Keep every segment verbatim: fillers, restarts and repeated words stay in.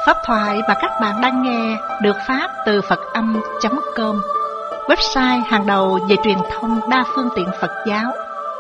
Pháp thoại mà các bạn đang nghe được phát từ Phật Âm chấm com, website hàng đầu về truyền thông đa phương tiện Phật giáo.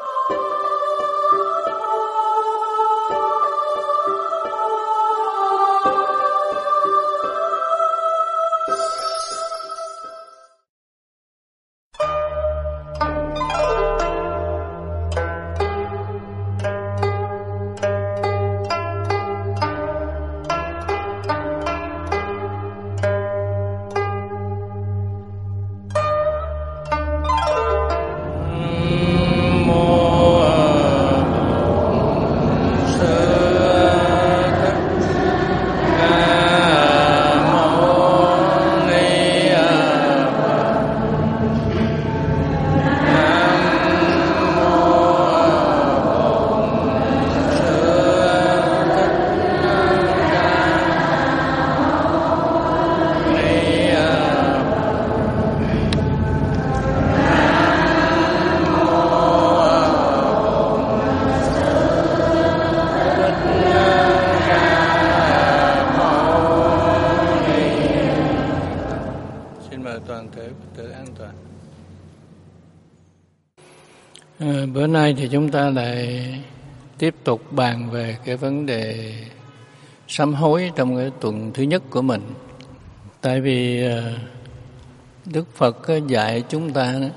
Bữa nay thì chúng ta lại tiếp tục bàn về cái vấn đề sám hối trong cái tuần thứ nhất của mình. Tại vì Đức Phật dạy chúng ta đó,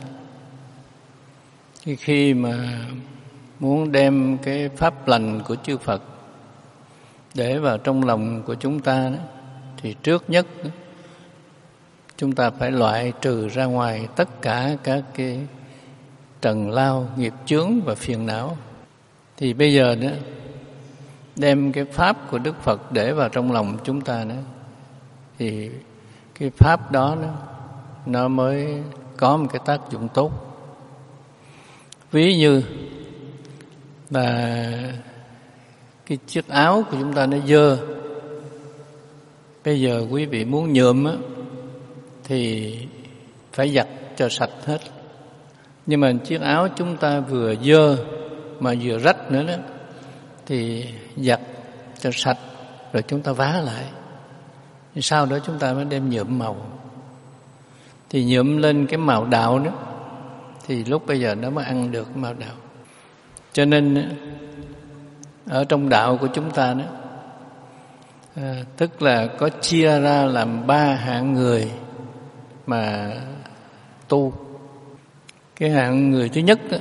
khi mà muốn đem cái pháp lành của chư Phật để vào trong lòng của chúng ta đó, thì trước nhất đó, chúng ta phải loại trừ ra ngoài tất cả các cái trần lao, nghiệp chướng và phiền não. Thì bây giờ đó, đem cái pháp của Đức Phật để vào trong lòng chúng ta đó, thì cái pháp đó, đó nó mới có một cái tác dụng tốt. Ví như là cái chiếc áo của chúng ta nó dơ, bây giờ quý vị muốn nhuộm á, thì phải giặt cho sạch hết. Nhưng mà chiếc áo chúng ta vừa dơ mà vừa rách nữa đó, thì giặt cho sạch rồi chúng ta vá lại. Sau đó chúng ta mới đem nhuộm màu. Thì nhuộm lên cái màu đạo đó, thì lúc bây giờ nó mới ăn được màu đạo. Cho nên ở trong đạo của chúng ta đó, à, tức là có chia ra làm ba hạng người mà tu. Cái hạng người thứ nhất đó,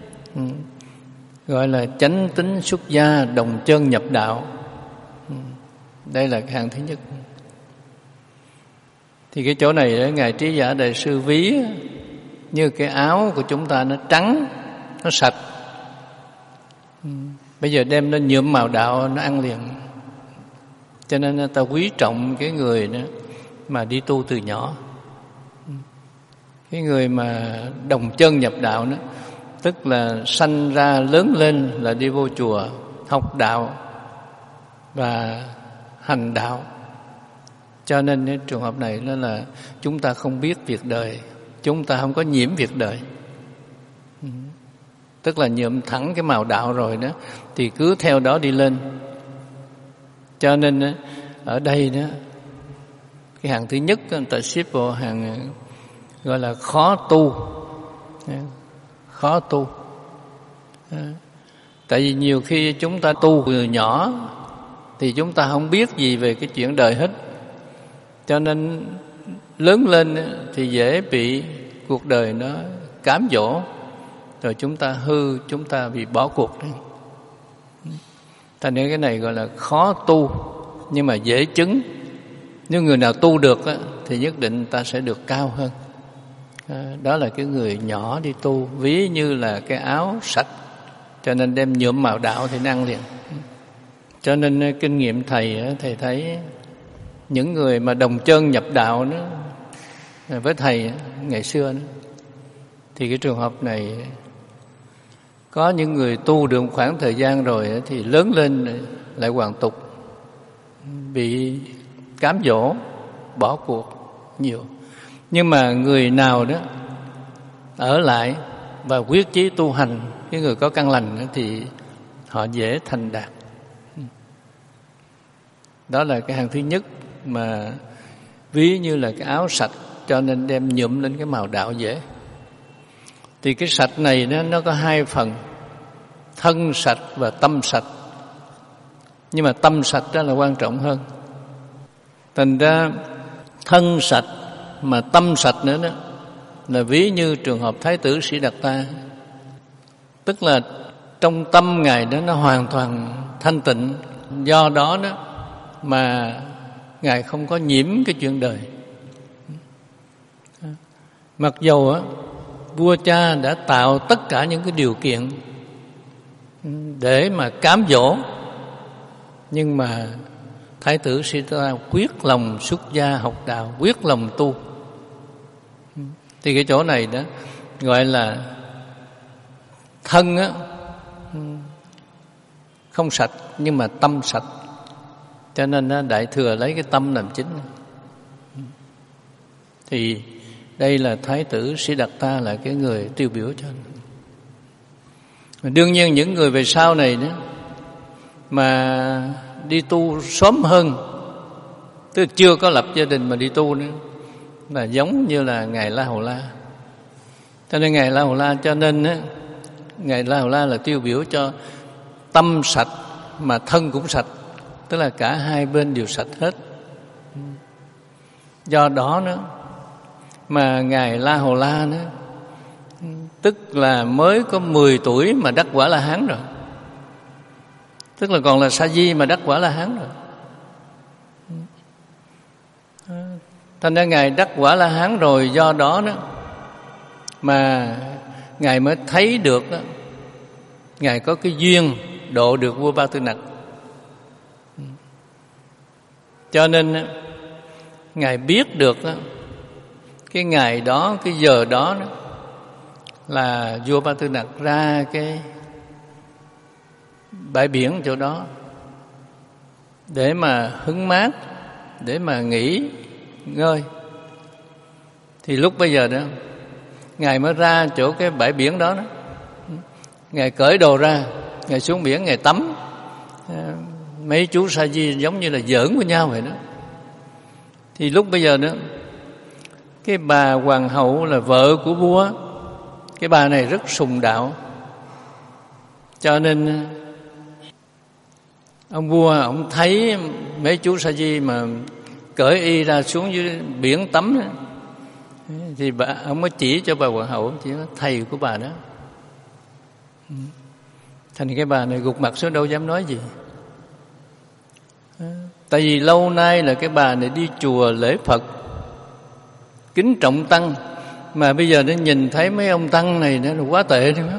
gọi là chánh tín xuất gia đồng chân nhập đạo. Đây là cái hạng thứ nhất. Thì cái chỗ này đó, Ngài Trí Giả Đại Sư ví như cái áo của chúng ta nó trắng, nó sạch. Bây giờ đem lên nhuộm màu đạo nó ăn liền. Cho nên ta quý trọng cái người đó mà đi tu từ nhỏ. Cái người mà đồng chân nhập đạo đó, tức là sanh ra lớn lên là đi vô chùa học đạo và hành đạo. Cho nên cái trường hợp này đó là chúng ta không biết việc đời, chúng ta không có nhiễm việc đời. Tức là nhuộm thẳng cái màu đạo rồi đó, thì cứ theo đó đi lên. Cho nên ở đây đó, cái hạng thứ nhất người ta xếp vào hàng gọi là khó tu. Khó tu. Tại vì nhiều khi chúng ta tu từ nhỏ thì chúng ta không biết gì về cái chuyện đời hết. Cho nên lớn lên thì dễ bị cuộc đời nó cám dỗ, rồi chúng ta hư, chúng ta bị bỏ cuộc. Thành nên cái này gọi là khó tu nhưng mà dễ chứng. Nếu người nào tu được thì nhất định ta sẽ được cao hơn. Đó là cái người nhỏ đi tu, ví như là cái áo sạch, cho nên đem nhuộm màu đạo thì nó ăn liền. Cho nên kinh nghiệm thầy, thầy thấy những người mà đồng chân nhập đạo đó, với thầy ngày xưa đó, thì cái trường hợp này có những người tu được khoảng thời gian rồi thì lớn lên lại hoàn tục, bị cám dỗ, bỏ cuộc nhiều. Nhưng mà người nào đó ở lại và quyết chí tu hành, cái người có căn lành thì họ dễ thành đạt. Đó là cái hàng thứ nhất, mà ví như là cái áo sạch cho nên đem nhuộm lên cái màu đạo dễ. Thì cái sạch này nó, nó có hai phần, thân sạch và tâm sạch. Nhưng mà tâm sạch đó là quan trọng hơn. Thành ra thân sạch mà tâm sạch nữa đó là ví như trường hợp Thái tử Siddhartha. Tức là trong tâm Ngài đó nó hoàn toàn thanh tịnh, do đó đó mà Ngài không có nhiễm cái chuyện đời. Mặc dầu á, vua cha đã tạo tất cả những cái điều kiện để mà cám dỗ, nhưng mà Thái tử Siddhartha quyết lòng xuất gia học đạo, quyết lòng tu. Thì cái chỗ này đó gọi là thân á, không sạch nhưng mà tâm sạch. Cho nên đó, Đại Thừa lấy cái tâm làm chính. Thì đây là Thái tử Siddhartha là cái người tiêu biểu cho anh. Đương nhiên những người về sau này đó mà đi tu sớm hơn, tức chưa có lập gia đình mà đi tu nữa, là giống như là Ngài La Hầu La. Cho nên Ngài La Hầu La cho nên á, Ngài La Hầu La là tiêu biểu cho tâm sạch mà thân cũng sạch, tức là cả hai bên đều sạch hết. Do đó nữa mà Ngài La Hầu La nữa, tức là mới có mười tuổi mà đắc quả La Hán rồi. Tức là còn là Sa Di mà đắc quả La Hán rồi. Thành ra Ngài đắc quả La Hán rồi, do đó đó mà Ngài mới thấy được đó, Ngài có cái duyên độ được vua Ba Tư Nặc. Cho nên đó, Ngài biết được đó, cái ngày đó, cái giờ đó, đó là vua Ba Tư Nặc ra cái bãi biển chỗ đó để mà hứng mát, để mà nghỉ ngơi. Thì lúc bây giờ đó Ngài mới ra chỗ cái bãi biển đó, đó. Ngài cởi đồ ra, Ngài xuống biển, Ngài tắm. Mấy chú Sa Di giống như là giỡn với nhau vậy đó. Thì lúc bây giờ đó, cái bà hoàng hậu là vợ của vua, cái bà này rất sùng đạo. Cho nên ông vua ông thấy mấy chú Sa Di mà cởi y ra xuống dưới biển tắm đó, thì bà, ông mới chỉ cho bà hoàng hậu, ông chỉ nói thầy của bà đó. Thành cái bà này gục mặt xuống, đâu dám nói gì. Tại vì lâu nay là cái bà này đi chùa lễ Phật, kính trọng tăng, mà bây giờ nó nhìn thấy mấy ông tăng này nó là quá tệ thôi đó.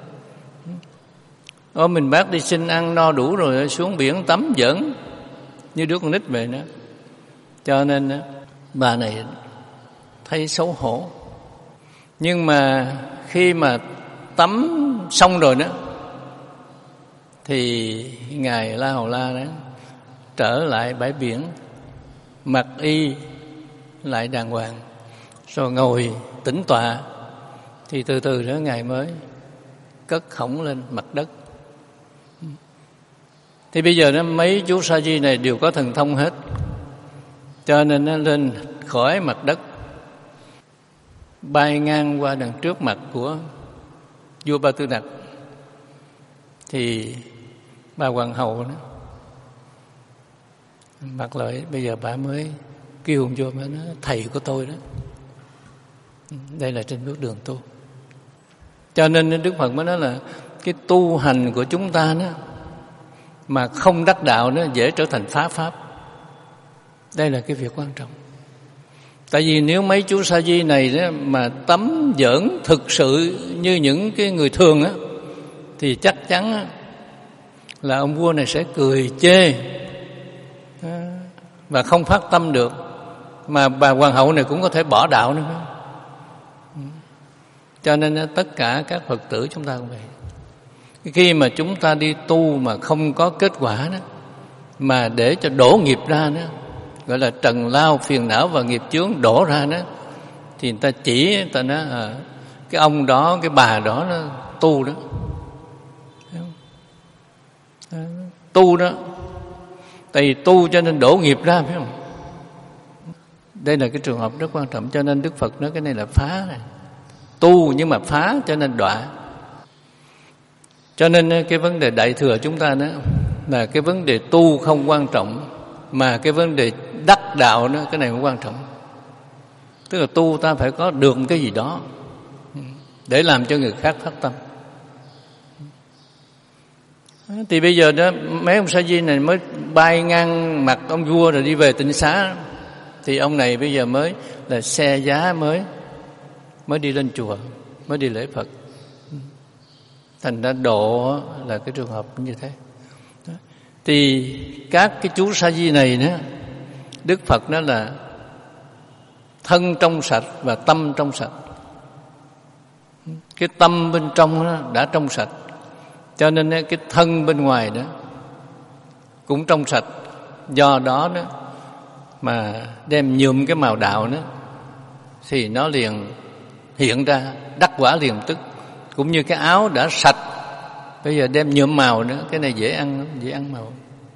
Ô, mình bác đi xin ăn no đủ rồi xuống biển tắm giỡn như đứa con nít vậy đó. Cho nên đó, bà này thấy xấu hổ. Nhưng mà khi mà tắm xong rồi đó thì Ngài La Hầu La đó trở lại bãi biển, mặc y lại đàng hoàng, rồi ngồi tĩnh tọa. Thì từ từ đó Ngài mới cất khổng lên mặt đất. Thì bây giờ đó mấy chú Sa Di này đều có thần thông hết, cho nên nó lên khỏi mặt đất, bay ngang qua đằng trước mặt của vua Ba Tư Nặc. Thì bà hoàng hậu đó mặt lại, bây giờ bà mới kêu ông vua, mới nói thầy của tôi đó. Đây là trên bước đường tu. Cho nên Đức Phật mới nói là cái tu hành của chúng ta đó mà không đắc đạo nó dễ trở thành phá pháp. Đây là cái việc quan trọng. Tại vì nếu mấy chú Sa Di này đó mà tắm giỡn thực sự như những cái người thường á, thì chắc chắn á, là ông vua này sẽ cười chê và không phát tâm được, mà bà hoàng hậu này cũng có thể bỏ đạo nữa. Cho nên tất cả các Phật tử chúng ta cũng vậy. Khi mà chúng ta đi tu mà không có kết quả đó, mà để cho đổ nghiệp ra đó, gọi là trần lao phiền não và nghiệp chướng đổ ra đó, thì người ta chỉ, người ta nói à, cái ông đó, cái bà đó nó tu đó. Tu đó Tại vì tu cho nên đổ nghiệp ra, phải không? Đây là cái trường hợp rất quan trọng. Cho nên Đức Phật nói cái này là phá này. Tu nhưng mà phá cho nên đọa. Cho nên cái vấn đề Đại Thừa chúng ta đó là cái vấn đề tu không quan trọng, mà cái vấn đề đắc đạo đó, cái này cũng quan trọng. Tức là tu ta phải có được một cái gì đó để làm cho người khác phát tâm. Thì bây giờ đó mấy ông sa di này mới bay ngang mặt ông vua rồi đi về tịnh xá, thì ông này bây giờ mới là xe giá mới mới đi lên chùa, mới đi lễ Phật. Thành ra độ là cái trường hợp như thế. Thì các cái chú sa di này nữa, Đức Phật nói là thân trong sạch và tâm trong sạch. Cái tâm bên trong đó đã trong sạch, cho nên cái thân bên ngoài đó cũng trong sạch. Do đó đó mà đem nhuộm cái màu đạo đó thì nó liền hiện ra đắc quả liền tức. Cũng như cái áo đã sạch, bây giờ đem nhuộm màu nữa, cái này dễ ăn, dễ ăn màu.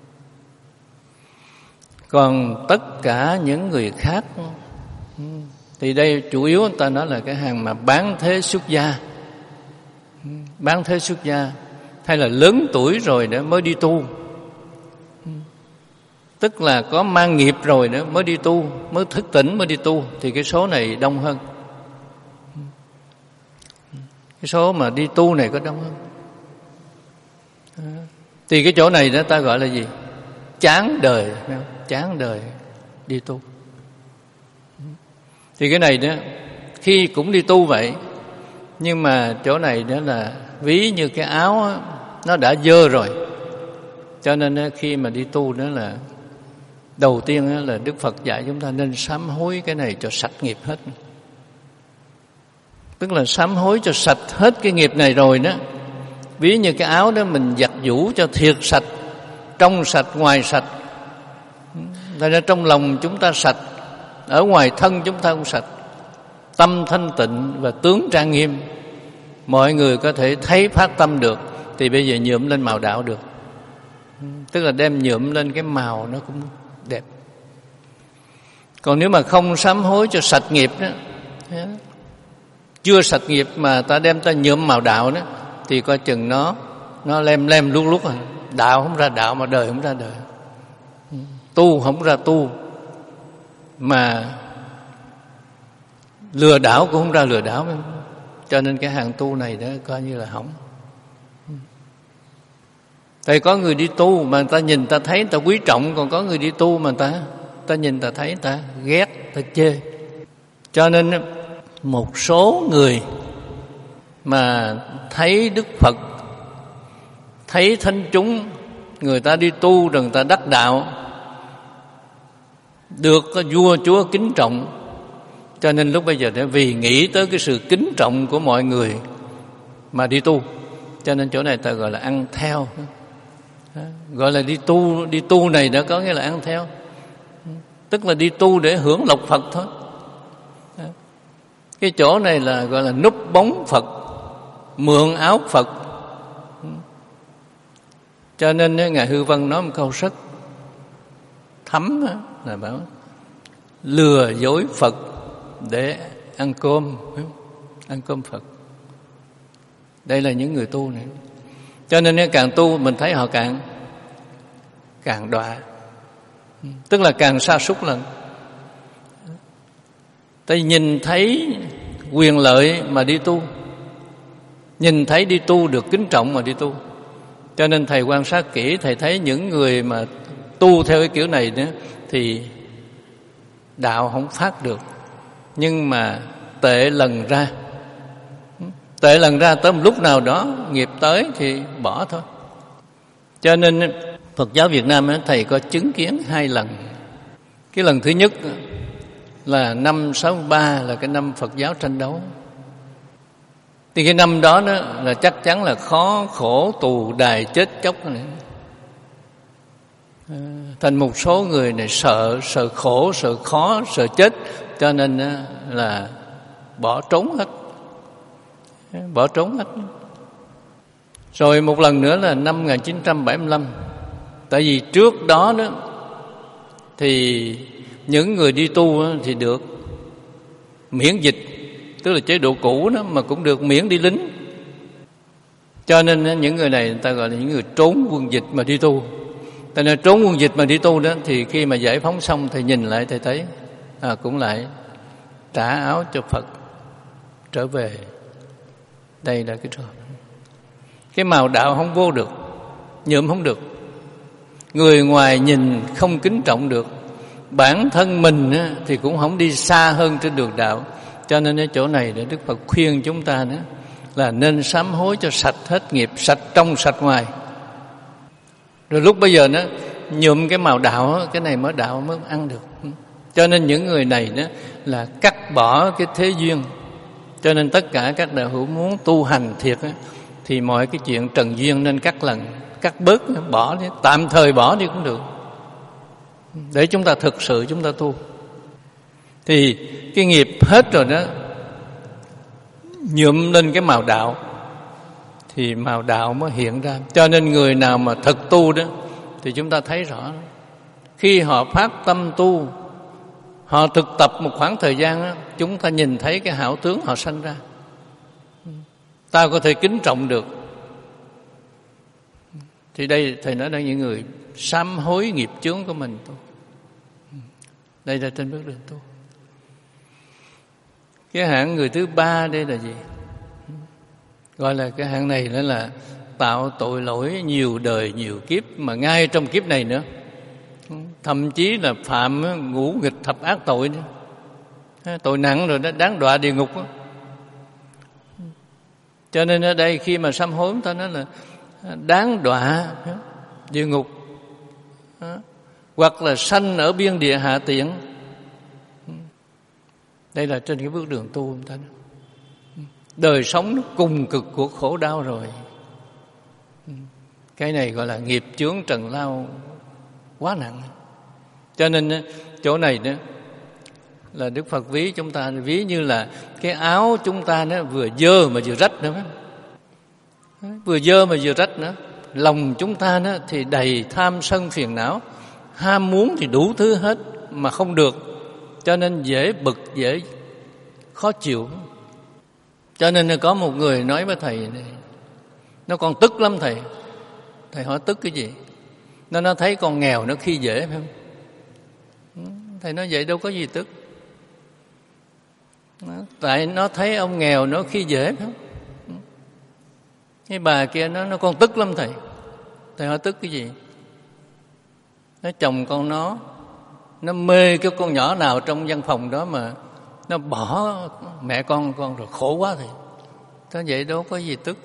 Còn tất cả những người khác thì đây chủ yếu người ta nói là cái hàng mà bán thế xuất gia, bán thế xuất gia hay là lớn tuổi rồi nữa mới đi tu, tức là có mang nghiệp rồi nữa mới đi tu, mới thức tỉnh mới đi tu, thì cái số này đông hơn. Cái số mà đi tu này có đông hơn. Thì cái chỗ này đó ta gọi là gì? Chán đời, chán đời đi tu. Thì cái này đó khi cũng đi tu vậy, nhưng mà chỗ này đó là ví như cái áo đó, nó đã dơ rồi, cho nên đó, khi mà đi tu đó là đầu tiên đó là Đức Phật dạy chúng ta nên sám hối cái này cho sạch nghiệp hết. Tức là sám hối cho sạch hết cái nghiệp này rồi đó. Ví như cái áo đó mình giặt giũ cho thiệt sạch, trong sạch ngoài sạch. Thật ra trong lòng chúng ta sạch, ở ngoài thân chúng ta cũng sạch, tâm thanh tịnh và tướng trang nghiêm, mọi người có thể thấy phát tâm được, thì bây giờ nhuộm lên màu đạo được. Tức là đem nhuộm lên cái màu nó cũng đẹp. Còn nếu mà không sám hối cho sạch nghiệp đó, chưa sạch nghiệp mà ta đem ta nhuộm màu đạo đó, thì coi chừng nó nó lem lem luốc luốc, đạo không ra đạo mà đời không ra đời, tu không ra tu, mà lừa đảo cũng không ra lừa đảo. Cho nên cái hàng tu này đó coi như là hỏng. Tại có người đi tu mà người ta nhìn ta thấy ta quý trọng, còn có người đi tu mà ta ta nhìn ta thấy ta ghét, ta chê. Cho nên một số người mà thấy Đức Phật, thấy thánh chúng, người ta đi tu rồi người ta đắc đạo, được vua chúa kính trọng, cho nên lúc bây giờ để vì nghĩ tới cái sự kính trọng của mọi người mà đi tu, cho nên chỗ này ta gọi là ăn theo. Gọi là đi tu, đi tu này đã có nghĩa là ăn theo, tức là đi tu để hưởng lộc Phật thôi. Cái chỗ này là gọi là núp bóng Phật, mượn áo Phật. Cho nên Ngài Hư Vân nói một câu rất thấm là bảo lừa dối Phật để ăn cơm, ăn cơm Phật. Đây là những người tu này. Cho nên càng tu mình thấy họ càng càng đọa, tức là càng sa sút lần. Tại nhìn thấy quyền lợi mà đi tu, nhìn thấy đi tu được kính trọng mà đi tu. Cho nên thầy quan sát kỹ, thầy thấy những người mà tu theo cái kiểu này nữa thì đạo không phát được, nhưng mà tệ lần ra. Tệ lần ra tới một lúc nào đó nghiệp tới thì bỏ thôi. Cho nên Phật giáo Việt Nam thầy có chứng kiến hai lần. Cái lần thứ nhất là năm sáu ba, là cái năm Phật giáo tranh đấu. Thì cái năm đó, đó là chắc chắn là khó khổ tù đài chết chóc này. Thành một số người này sợ, sợ khổ, sợ khó, sợ chết, cho nên là bỏ trốn hết. Bỏ trốn hết. Rồi một lần nữa là năm một nghìn chín trăm bảy mươi lăm, Tại vì trước đó đó thì những người đi tu thì được miễn dịch, tức là chế độ cũ đó, mà cũng được miễn đi lính. Cho nên những người này người ta gọi là những người trốn quân dịch mà đi tu. Tại nên trốn quân dịch mà đi tu đó, thì khi mà giải phóng xong thì nhìn lại thầy thấy à, cũng lại trả áo cho Phật trở về. Đây là cái trường hợp. Cái màu đạo không vô được, nhuộm không được, người ngoài nhìn không kính trọng được, bản thân mình thì cũng không đi xa hơn trên đường đạo. Cho nên ở chỗ này để Đức Phật khuyên chúng ta nữa là nên sám hối cho sạch hết nghiệp, sạch trong sạch ngoài. Rồi lúc bây giờ nó nhuộm cái màu đạo, cái này mới đạo mới ăn được. Cho nên những người này đó là cắt bỏ cái thế duyên. Cho nên tất cả các đạo hữu muốn tu hành thiệt á, thì mọi cái chuyện trần duyên nên cắt lần, cắt bớt, bỏ đi, tạm thời bỏ đi cũng được, để chúng ta thực sự chúng ta tu. Thì cái nghiệp hết rồi đó, nhuộm lên cái màu đạo thì màu đạo mới hiện ra. Cho nên người nào mà thực tu đó thì chúng ta thấy rõ, khi họ phát tâm tu, họ thực tập một khoảng thời gian đó, chúng ta nhìn thấy cái hảo tướng họ sanh ra, ta có thể kính trọng được. Thì đây thầy nói là những người sám hối nghiệp chướng của mình tu. Đây là trên bước đường tu. Cái hạng người thứ ba đây là gì? Gọi là cái hạng này nữa là tạo tội lỗi nhiều đời nhiều kiếp, mà ngay trong kiếp này nữa, thậm chí là phạm ngũ nghịch thập ác tội nữa. Tội nặng rồi đó, đáng đọa địa ngục đó. Cho nên ở đây khi mà sám hối, ta nói là đáng đọa địa ngục, hoặc là sanh ở biên địa hạ tiện. Đây là trên cái bước đường tu chúng ta nói. Đời sống nó cùng cực của khổ đau rồi. Cái này gọi là nghiệp chướng trần lao quá nặng. Cho nên chỗ này đó là Đức Phật ví chúng ta, ví như là cái áo chúng ta nó vừa dơ mà vừa rách nữa. Vừa dơ mà vừa rách nữa. Lòng chúng ta nó thì đầy tham sân phiền não, ham muốn thì đủ thứ hết mà không được. Cho nên dễ bực, dễ khó chịu. Cho nên có một người nói với thầy này, nó còn tức lắm thầy. Thầy hỏi tức cái gì? Nó nó thấy con nghèo nó khi dễ, phải không? Thầy nói vậy đâu có gì tức. Tại nó thấy ông nghèo nó khi dễ, phải không? Cái bà kia nó nó còn tức lắm thầy. Thầy hỏi tức cái gì? Nó chồng con nó nó mê cái con nhỏ nào trong văn phòng đó mà nó bỏ mẹ con con rồi khổ quá thì thế vậy đâu có gì tức.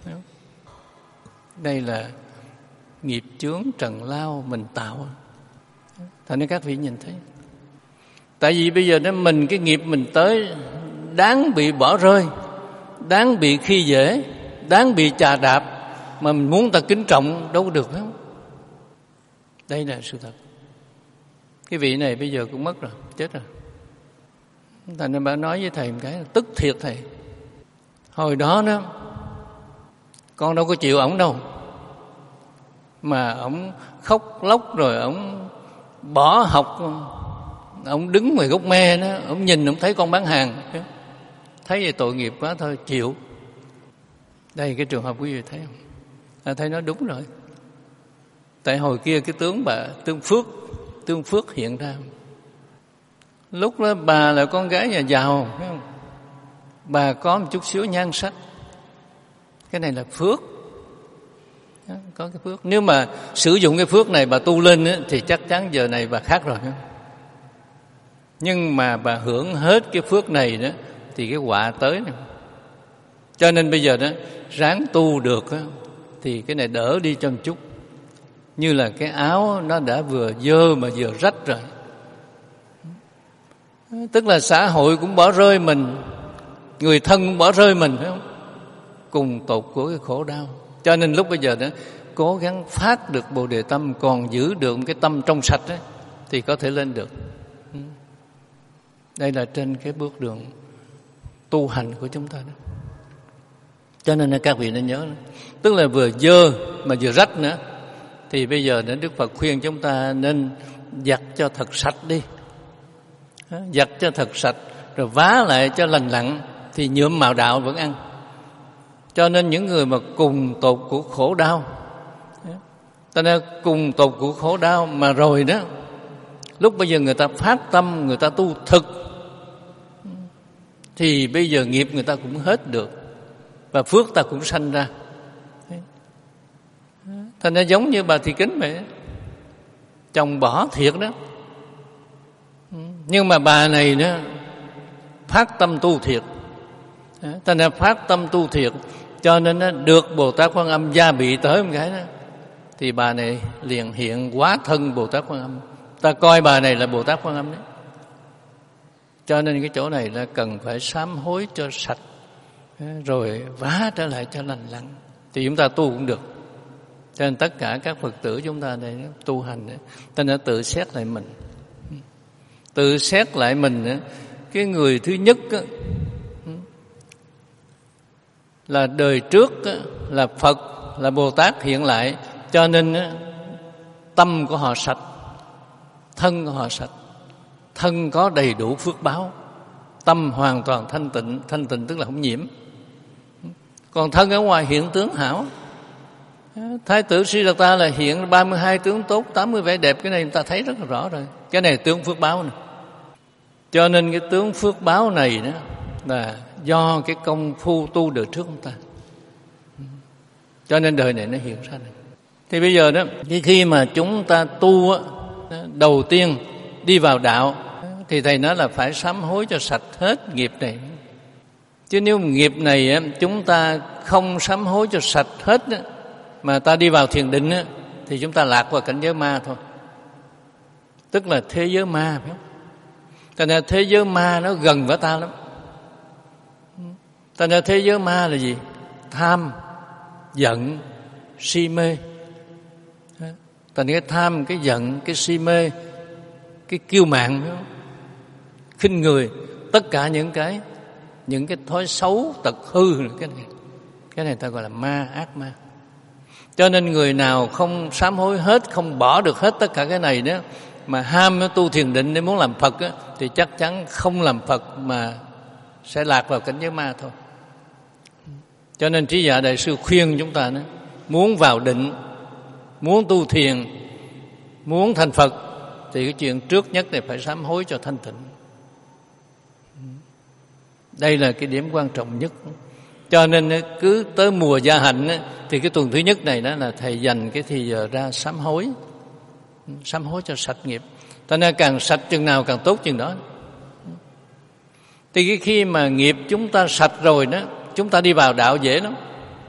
Đây là nghiệp chướng trần lao mình tạo. Thành nên các vị nhìn thấy, tại vì bây giờ đó mình cái nghiệp mình tới đáng bị bỏ rơi, đáng bị khi dễ, đáng bị chà đạp, mà mình muốn ta kính trọng đâu có được, phải không? Đây là sự thật. Cái vị này bây giờ cũng mất rồi, chết rồi. Thành nên bà nói với thầy một cái, tức thiệt thầy. Hồi đó đó con đâu có chịu ổng đâu, mà ổng khóc lóc rồi ổng bỏ học, ổng đứng ngoài gốc me đó, ổng nhìn ổng thấy con bán hàng, thấy vậy tội nghiệp quá thôi chịu. Đây cái trường hợp quý vị thấy không? À, thấy nói đúng rồi. Tại hồi kia cái tướng bà Tương Phước, Tương Phước hiện ra. Lúc đó bà là con gái nhà giàu, thấy không? Bà có một chút xíu nhan sắc. Cái này là phước. Đó, có cái phước. Nếu mà sử dụng cái phước này bà tu lên ấy, thì chắc chắn giờ này bà khác rồi. Nhưng mà bà hưởng hết cái phước này đó, thì cái họa tới này. Cho nên bây giờ đó ráng tu được đó, thì cái này đỡ đi cho một chút. Như là cái áo nó đã vừa dơ mà vừa rách rồi. Tức là xã hội cũng bỏ rơi mình, người thân cũng bỏ rơi mình, phải không? Cùng tột của cái khổ đau. Cho nên lúc bây giờ đó cố gắng phát được Bồ Đề Tâm, còn giữ được cái tâm trong sạch ấy, thì có thể lên được. Đây là trên cái bước đường tu hành của chúng ta đó. Cho nên là các vị nên nhớ đó. Tức là vừa dơ mà vừa rách nữa. thì bây giờ đến Đức Phật khuyên chúng ta nên giặt cho thật sạch đi, giặt cho thật sạch rồi vá lại cho lành lặn thì nhuộm màu đạo vẫn ăn. Cho nên những người mà cùng tột của khổ đau, ta nên cùng tột của khổ đau mà rồi đó, lúc bây giờ người ta phát tâm, người ta tu thực, thì bây giờ nghiệp người ta cũng hết được và phước ta cũng sanh ra. Thành ra giống như bà Thị Kính vậy, chồng bỏ thiệt đó, nhưng mà bà này đó phát tâm tu thiệt. Thành ra phát tâm tu thiệt cho nên nó được Bồ Tát Quan Âm gia bị tới một cái đó, thì bà này liền hiện hóa thân Bồ Tát Quan Âm. Ta coi bà này là Bồ Tát Quan Âm đấy. Cho nên cái chỗ này là cần phải sám hối cho sạch, rồi vá trở lại cho lành lặn, thì chúng ta tu cũng được. Cho nên tất cả các Phật tử chúng ta đây tu hành đấy, ta đã tự xét lại mình. Tự xét lại mình, cái người thứ nhất là đời trước là Phật, là Bồ Tát hiện lại, cho nên tâm của họ sạch, thân của họ sạch, thân có đầy đủ phước báo, tâm hoàn toàn thanh tịnh. Thanh tịnh tức là không nhiễm. Còn thân ở ngoài hiện tướng hảo. Thái tử Siddhartha là hiện ba mươi hai tướng tốt, tám mươi vẻ đẹp. Cái này chúng ta thấy rất là rõ rồi. Cái này là tướng phước báo này. Cho nên cái tướng phước báo này đó là do cái công phu tu đời trước chúng ta, cho nên đời này nó hiện ra này. Thì bây giờ đó, khi mà chúng ta tu á, đầu tiên đi vào đạo, thì thầy nói là phải sám hối cho sạch hết nghiệp này. Chứ nếu nghiệp này á, chúng ta không sám hối cho sạch hết á, mà ta đi vào thiền định á, thì chúng ta lạc vào cảnh giới ma thôi, tức là thế giới ma, phải không? Cho nên thế giới ma nó gần với ta lắm. Cho nên thế giới ma là gì? Tham, giận, si mê. Cho nên cái tham, cái giận, cái si mê, cái kiêu mạn, khinh người, tất cả những cái những cái thói xấu, tật hư, cái này cái này ta gọi là ma, ác ma. Cho nên người nào không sám hối hết, không bỏ được hết tất cả cái này đó, mà ham nó tu thiền định để muốn làm Phật á, thì chắc chắn không làm Phật mà sẽ lạc vào cảnh giới ma thôi. Cho nên Trí Dạ Đại Sư khuyên chúng ta đó, muốn vào định, muốn tu thiền, muốn thành Phật, thì cái chuyện trước nhất này phải sám hối cho thanh tịnh. Đây là cái điểm quan trọng nhất. Cho nên cứ tới mùa gia hạnh thì cái tuần thứ nhất này đó là thầy dành cái thì giờ ra sám hối, sám hối cho sạch nghiệp. Cho nên càng sạch chừng nào càng tốt chừng đó. Thì cái khi mà nghiệp chúng ta sạch rồi đó, chúng ta đi vào đạo dễ lắm.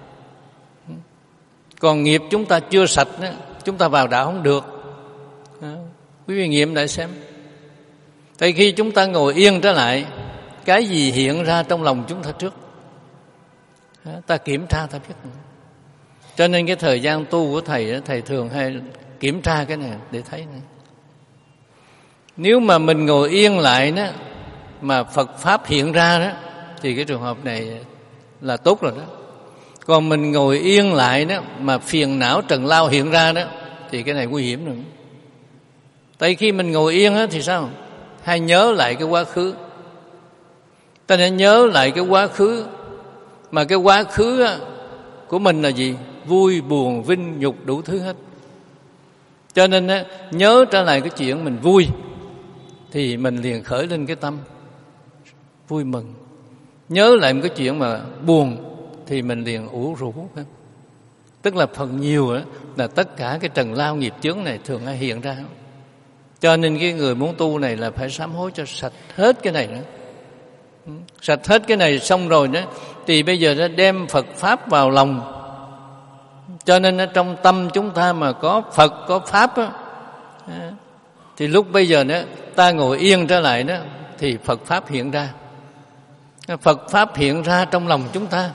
Còn nghiệp chúng ta chưa sạch đó, chúng ta vào đạo không được. Đó. Quý vị nghiệm lại xem. Tại khi chúng ta ngồi yên trở lại, cái gì hiện ra trong lòng chúng ta trước, đó, ta kiểm tra ta biết. Cho nên cái thời gian tu của thầy đó, thầy thường hay kiểm tra cái này để thấy này. Nếu mà mình ngồi yên lại đó, mà Phật Pháp hiện ra đó, thì cái trường hợp này là tốt rồi đó. Còn mình ngồi yên lại đó, mà phiền não trần lao hiện ra đó, thì cái này nguy hiểm rồi. Tại khi mình ngồi yên đó, thì sao? Hay nhớ lại cái quá khứ. Ta nên nhớ lại cái quá khứ. Mà cái quá khứ á, của mình là gì? Vui, buồn, vinh, nhục, đủ thứ hết. Cho nên á, nhớ trở lại cái chuyện mình vui, thì mình liền khởi lên cái tâm vui mừng. Nhớ lại một cái chuyện mà buồn, thì mình liền ủ rũ. Tức là phần nhiều á, là tất cả cái trần lao nghiệp chướng này thường hay hiện ra. Cho nên cái người muốn tu này là phải sám hối cho sạch hết cái này nữa. Sạch hết cái này xong rồi đó, thì bây giờ nó đem Phật Pháp vào lòng. Cho nên trong tâm chúng ta mà có Phật, có Pháp á, thì lúc bây giờ đó, ta ngồi yên trở lại đó, thì Phật Pháp hiện ra. Phật Pháp hiện ra trong lòng chúng ta.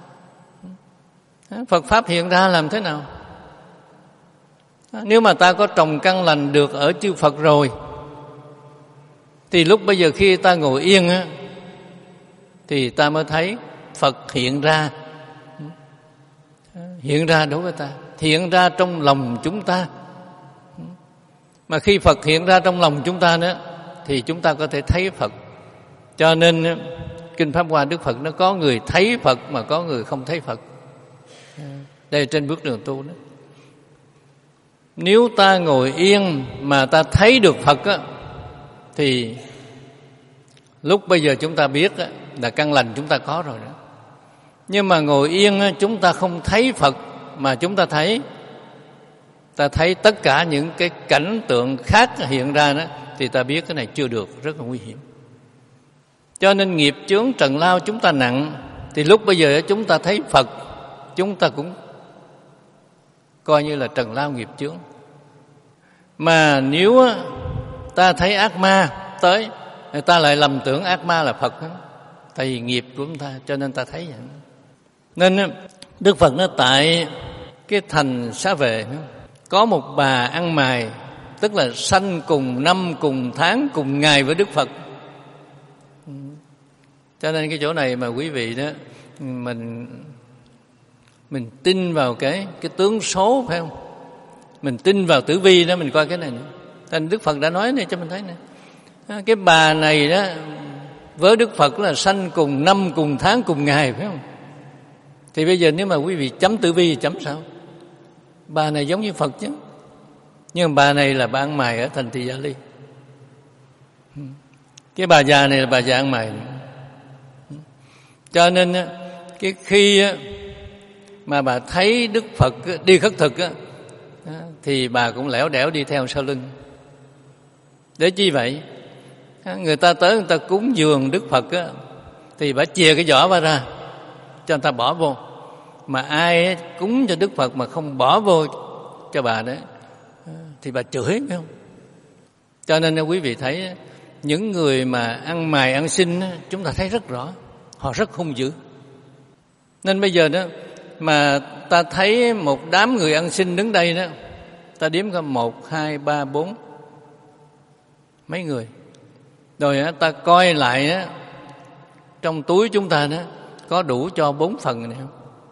Phật Pháp hiện ra làm thế nào? Nếu mà ta có trồng căn lành được ở chư Phật rồi, thì lúc bây giờ khi ta ngồi yên á, thì ta mới thấy Phật hiện ra, hiện ra đối với ta. hiện ra trong lòng chúng ta. Mà khi Phật hiện ra trong lòng chúng ta nữa thì chúng ta có thể thấy Phật. Cho nên Kinh Pháp Hoa Đức Phật nó có người thấy Phật mà có người không thấy Phật. Đây trên bước đường tu đó. Nếu ta ngồi yên mà ta thấy được Phật á, thì lúc bây giờ chúng ta biết á, là căn lành chúng ta có rồi đó. Nhưng mà ngồi yên á, chúng ta không thấy Phật mà chúng ta thấy ta thấy tất cả những cái cảnh tượng khác hiện ra đó, thì ta biết cái này chưa được, rất là nguy hiểm. Cho nên nghiệp chướng trần lao chúng ta nặng, thì lúc bây giờ chúng ta thấy Phật, chúng ta cũng coi như là trần lao nghiệp chướng. Mà nếu ta thấy ác ma tới, người ta lại lầm tưởng ác ma là Phật đó. Tại vì nghiệp của chúng ta, cho nên ta thấy vậy. Nên Đức Phật nó tại cái thành Xá Vệ có một bà ăn mày, tức là sanh cùng năm, cùng tháng, cùng ngày với Đức Phật. Cho nên cái chỗ này mà quý vị đó, mình mình tin vào cái cái tướng số, phải không? Mình tin vào tử vi đó, mình coi cái này nữa. Nên Đức Phật đã nói này cho mình thấy nè. Cái bà này đó với Đức Phật là sanh cùng năm, cùng tháng, cùng ngày, phải không? Thì bây giờ nếu mà quý vị chấm tử vi thì chấm sao? Bà này giống như Phật chứ. Nhưng bà này là bà ăn mày ở thành Tỳ Gia Ly. Cái bà già này là bà già ăn mày. Cho nên cái khi mà bà thấy Đức Phật đi khất thực á, thì bà cũng lẻo đẻo đi theo sau lưng. Để chi vậy? Người ta tới người ta cúng dường Đức Phật á, thì bà chìa cái giỏ bà ra cho người ta bỏ vô. Mà ai cúng cho Đức Phật mà không bỏ vô cho bà đấy thì bà chửi, phải không? Cho nên quý vị thấy những người mà ăn mày ăn xin chúng ta thấy rất rõ, họ rất hung dữ. Nên bây giờ đó mà ta thấy một đám người ăn xin đứng đây đó, ta đếm có một, hai, ba, bốn mấy người. Rồi á, ta coi lại á, trong túi chúng ta đó có đủ cho bốn phần này không?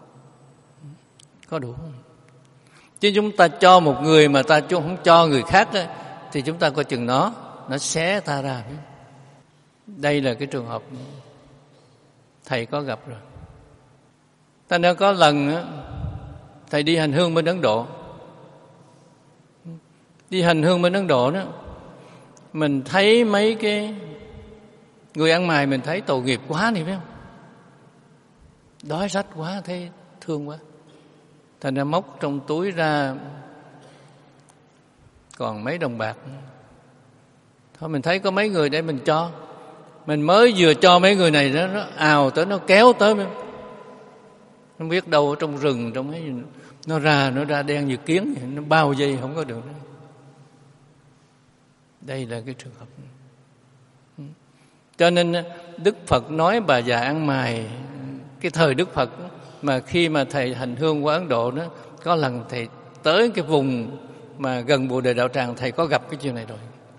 Có đủ không? Chứ chúng ta cho một người mà ta không cho người khác đó, thì chúng ta coi chừng nó nó xé ta ra. Đây là cái trường hợp thầy có gặp rồi. Ta đã có lần đó, thầy đi hành hương bên Ấn Độ. Đi hành hương bên Ấn Độ đó, mình thấy mấy cái người ăn mày, mình thấy tội nghiệp quá này, phải không? Đói rách quá, thấy thương quá. Thành ra móc trong túi ra còn mấy đồng bạc. Thôi mình thấy có mấy người để mình cho. Mình mới vừa cho mấy người này đó, nó ào tới, nó kéo tới. Không biết đâu trong rừng, trong cái nó ra, nó ra đen như kiến, nó bao dây không có được. Đây là cái trường hợp. Cho nên Đức Phật nói bà già ăn mày, cái thời Đức Phật mà khi mà thầy hành hương qua Ấn Độ đó, có lần thầy tới cái vùng mà gần Bồ Đề Đạo Tràng, thầy có gặp cái chuyện này rồi.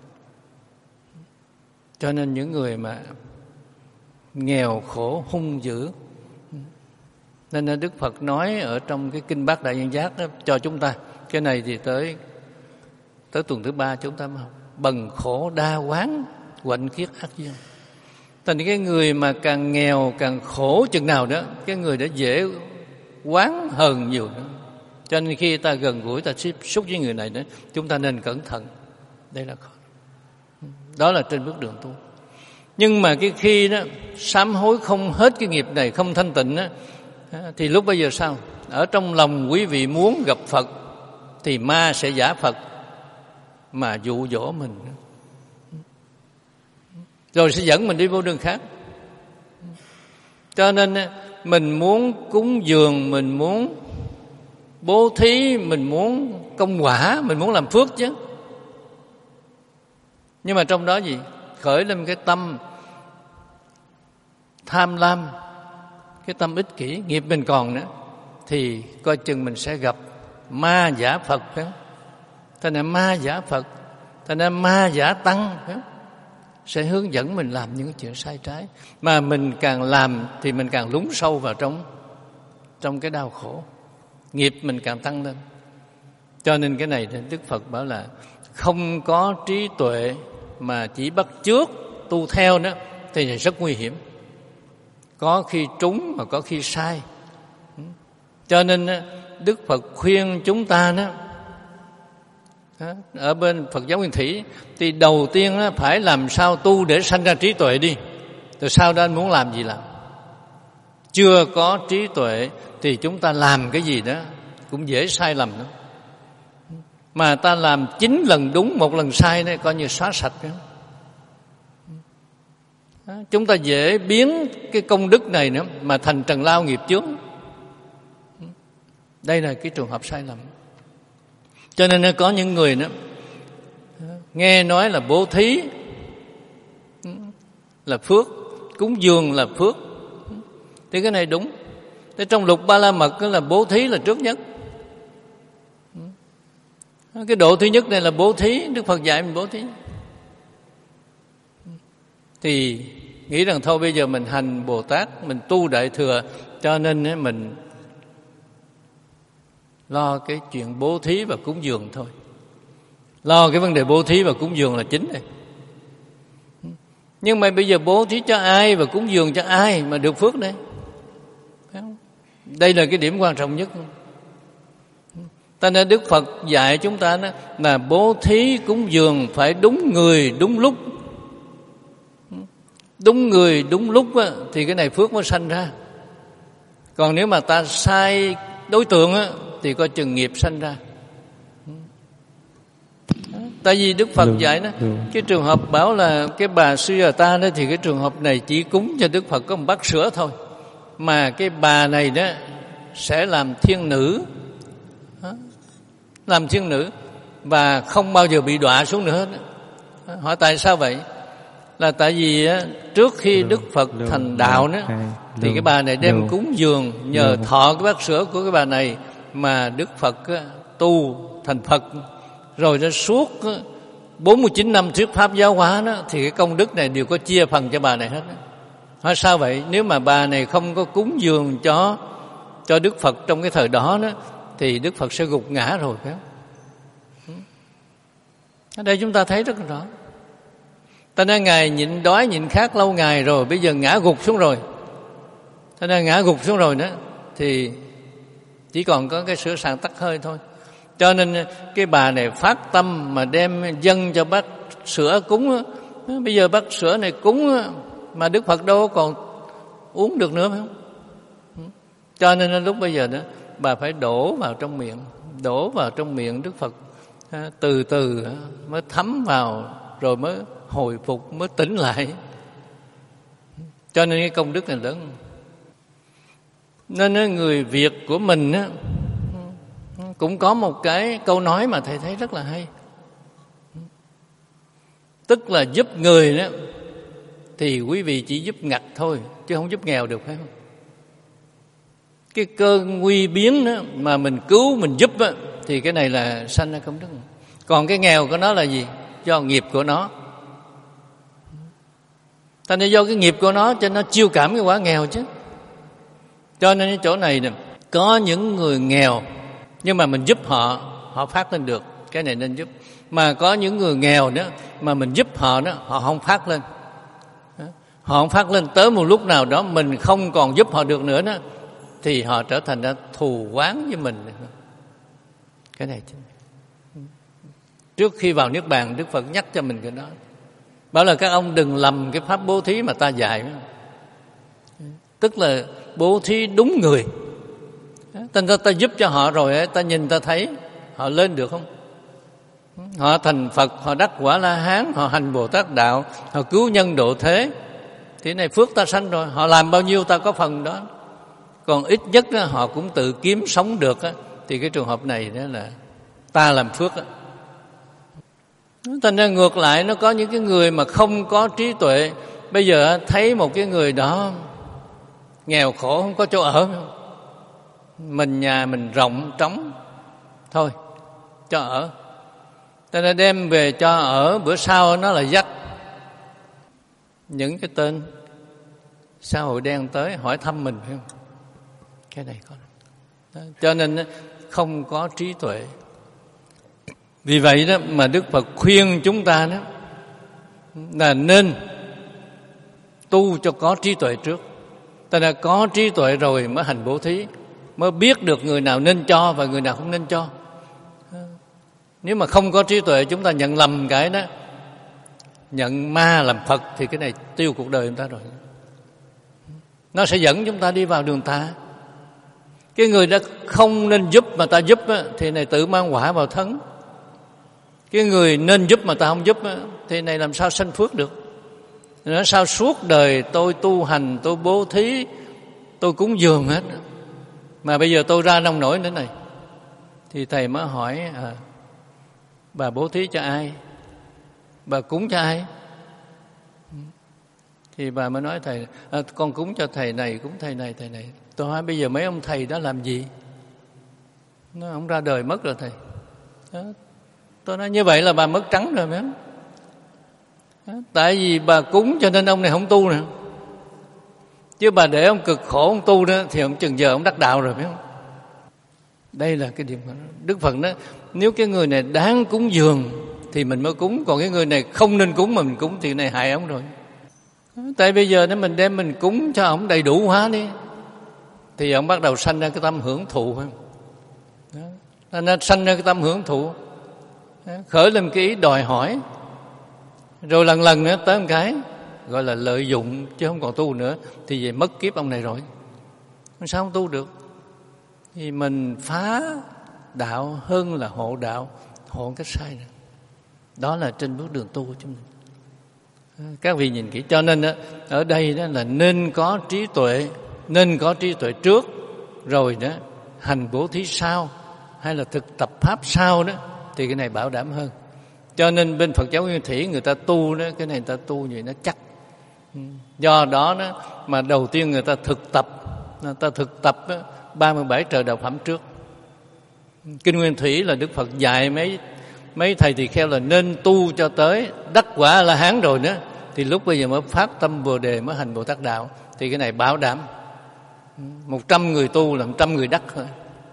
Cho nên những người mà nghèo khổ hung dữ, nên Đức Phật nói ở trong cái Kinh Bát Đại Nhân Giác đó, cho chúng ta cái này thì tới tới tuần thứ ba chúng ta mới học. Bần khổ đa quán, quạnh kiết ác duyên. Thành cái người mà càng nghèo càng khổ chừng nào đó, cái người đó dễ quán hờn nhiều nữa. Cho nên khi ta gần gũi, ta tiếp xúc với người này đó, chúng ta nên cẩn thận. Đây là khó. Đó là trên bước đường tu. Nhưng mà cái khi đó sám hối không hết cái nghiệp này, không thanh tịnh đó, thì lúc bây giờ sao? Ở trong lòng quý vị muốn gặp Phật thì ma sẽ giả Phật mà dụ dỗ mình, rồi sẽ dẫn mình đi vô đường khác. Cho nên mình muốn cúng dường, mình muốn bố thí, mình muốn công quả, mình muốn làm phước chứ. Nhưng mà trong đó gì? Khởi lên cái tâm tham lam, cái tâm ích kỷ, nghiệp mình còn nữa, thì coi chừng mình sẽ gặp ma giả Phật, phải không? Thế nên ma giả Phật, thế nên ma giả Tăng, phải không? Sẽ hướng dẫn mình làm những cái chuyện sai trái. Mà mình càng làm thì mình càng lún sâu vào trong trong cái đau khổ. Nghiệp mình càng tăng lên. Cho nên cái này Đức Phật bảo là không có trí tuệ mà chỉ bắt chước tu theo đó thì rất nguy hiểm. Có khi trúng mà có khi sai. Cho nên Đức Phật khuyên chúng ta đó, ở bên Phật giáo Nguyên Thủy thì đầu tiên phải làm sao tu để sanh ra trí tuệ đi, rồi sau đó anh muốn làm gì làm. Chưa có trí tuệ thì chúng ta làm cái gì đó cũng dễ sai lầm đó. Mà ta làm chín lần đúng một lần sai đấy, coi như xóa sạch đó. Chúng ta dễ biến cái công đức này nữa mà thành trần lao nghiệp chướng. Đây là cái trường hợp sai lầm. Cho nên có những người nữa nghe nói là bố thí là phước, cúng dường là phước, thì cái này đúng. Thế trong Lục Ba La Mật là bố thí là trước nhất. Cái độ thứ nhất này là bố thí, Đức Phật dạy mình bố thí. Thì nghĩ rằng thôi bây giờ mình hành Bồ Tát, mình tu Đại Thừa, cho nên mình lo cái chuyện bố thí và cúng dường thôi. Lo cái vấn đề bố thí và cúng dường là chính này. Nhưng mà bây giờ bố thí cho ai và cúng dường cho ai mà được phước đây? Đây là cái điểm quan trọng nhất. Ta nên Đức Phật dạy chúng ta đó là bố thí cúng dường phải đúng người đúng lúc. Đúng người đúng lúc á, thì cái này phước mới sanh ra. Còn nếu mà ta sai đối tượng á, thì coi chừng nghiệp sanh ra. Tại vì Đức Phật dạy đó, cái trường hợp bảo là cái bà Sujata đó, thì cái trường hợp này chỉ cúng cho Đức Phật có một bát sữa thôi. Mà cái bà này đó sẽ làm thiên nữ, làm thiên nữ và không bao giờ bị đọa xuống nữa hết. Hỏi tại sao vậy? Là tại vì trước khi Đức Phật thành đạo đó, thì cái bà này đem cúng dường, nhờ thọ cái bát sữa của cái bà này mà Đức Phật tu thành Phật. Rồi nó suốt bốn mươi chín năm thuyết pháp giáo hóa đó, thì cái công đức này đều có chia phần cho bà này hết. Hỏi sao vậy? Nếu mà bà này không có cúng dường cho cho Đức Phật trong cái thời đó đó, thì Đức Phật sẽ gục ngã rồi. Phải không? Ở đây chúng ta thấy rất rõ. Ta nói Ngài nhịn đói nhịn khát lâu ngày rồi, bây giờ ngã gục xuống rồi. Ta nói ngã gục xuống rồi đó, thì chỉ còn có cái sữa sàn tắc hơi thôi. Cho nên cái bà này phát tâm mà đem dâng cho bát sữa cúng. Bây giờ bát sữa này cúng mà Đức Phật đâu còn uống được nữa, phải không? Cho nên lúc bây giờ đó, bà phải đổ vào trong miệng, đổ vào trong miệng Đức Phật, từ từ mới thấm vào, rồi mới hồi phục, mới tỉnh lại. Cho nên cái công đức này lớn. Nên người Việt của mình á, cũng có một cái câu nói mà thầy thấy rất là hay. Tức là giúp người đó thì quý vị chỉ giúp ngặt thôi, chứ không giúp nghèo được, phải không? Cái cơn nguy biến đó mà mình cứu, mình giúp đó, thì cái này là sanh ra công đức. Còn cái nghèo của nó là gì? Do nghiệp của nó. Thành ra do cái nghiệp của nó cho nó chiêu cảm cái quả nghèo chứ. Cho nên cái chỗ này nè, có những người nghèo nhưng mà mình giúp họ, họ phát lên được, cái này nên giúp. Mà có những người nghèo nữa mà mình giúp họ đó, họ không phát lên. Họ không phát lên, tới một lúc nào đó mình không còn giúp họ được nữa đó, thì họ trở thành ra thù oán với mình. Cái này chứ. Trước khi vào Niết Bàn, Đức Phật nhắc cho mình cái đó. Bảo là các ông đừng lầm cái pháp bố thí mà ta dạy. Tức là bố thí đúng người. Ta, ta giúp cho họ rồi, ta nhìn ta thấy họ lên được không? Họ thành Phật, họ đắc quả La Hán, họ hành Bồ Tát Đạo, họ cứu nhân độ thế. Thì này phước ta sanh rồi, họ làm bao nhiêu ta có phần đó. Còn ít nhất đó, họ cũng tự kiếm sống được đó, thì cái trường hợp này đó là ta làm phước đó. Thành ra ngược lại, nó có những cái người mà không có trí tuệ. Bây giờ thấy một cái người đó nghèo khổ, không có chỗ ở, mình nhà mình rộng trống, thôi cho ở. Ta đã đem về cho ở, bữa sau nó là dắt những cái tên xã hội đen tới hỏi thăm mình, phải không? Cái này có. Cho nên không có trí tuệ. Vì vậy đó mà Đức Phật khuyên chúng ta đó là nên tu cho có trí tuệ trước. Ta đã có trí tuệ rồi mới hành bố thí, mới biết được người nào nên cho và người nào không nên cho. Nếu mà không có trí tuệ, chúng ta nhận lầm cái đó, nhận ma làm Phật, thì cái này tiêu cuộc đời chúng ta rồi. Nó sẽ dẫn chúng ta đi vào đường tà. Cái người đã không nên giúp mà ta giúp á, thì này tự mang quả vào thân. Cái người nên giúp mà ta không giúp á, thì này làm sao sanh phước được. Nó sao suốt đời tôi tu hành, tôi bố thí, tôi cúng dường hết, mà bây giờ tôi ra nông nổi nữa này. Thì thầy mới hỏi, à, bà bố thí cho ai? Bà cúng cho ai? Thì bà mới nói thầy, à, con cúng cho thầy này, cúng thầy này, thầy này. Tôi hỏi bây giờ mấy ông thầy đó làm gì? Nó ông ra đời mất rồi thầy. Đó. Tôi nói như vậy là bà mất trắng rồi mấy ông. Đó. Tại vì bà cúng cho nên ông này không tu nữa. Chứ bà để ông cực khổ ông tu đó thì ông chừng giờ ông đắc đạo rồi phải không? Đây là cái điểm của Đức Phật đó. Nếu cái người này đáng cúng dường thì mình mới cúng, còn cái người này không nên cúng mà mình cúng thì này hại ông rồi. Tại bây giờ nếu mình đem mình cúng cho ông đầy đủ hóa đi thì ông bắt đầu sanh ra cái tâm hưởng thụ phải không? Đó. Nó sanh ra cái tâm hưởng thụ, khởi lên cái ý đòi hỏi, rồi lần lần nữa tới một cái gọi là lợi dụng chứ không còn tu nữa, thì về mất kiếp ông này rồi. Sao không tu được? Thì mình phá đạo hơn là hộ đạo, hộ cái sai này. Đó là trên bước đường tu của chúng mình. Các vị nhìn kỹ. Cho nên đó, ở đây đó là nên có trí tuệ, nên có trí tuệ trước, rồi đó hành bố thí sau, hay là thực tập pháp sau đó, thì cái này bảo đảm hơn. Cho nên bên Phật giáo Nguyên Thủy người ta tu đó, cái này người ta tu như vậy nó chắc. Do đó đó mà đầu tiên người ta thực tập, người ta thực tập đó, ba mươi bảy trời đạo phẩm trước. Kinh Nguyên Thủy là Đức Phật dạy mấy mấy thầy tỳ kheo là nên tu cho tới đắc quả A-la-hán rồi nữa, thì lúc bây giờ mới phát tâm Bồ Đề, mới hành Bồ Tát đạo. Thì cái này bảo đảm một trăm người tu là một trăm người đắc thôi.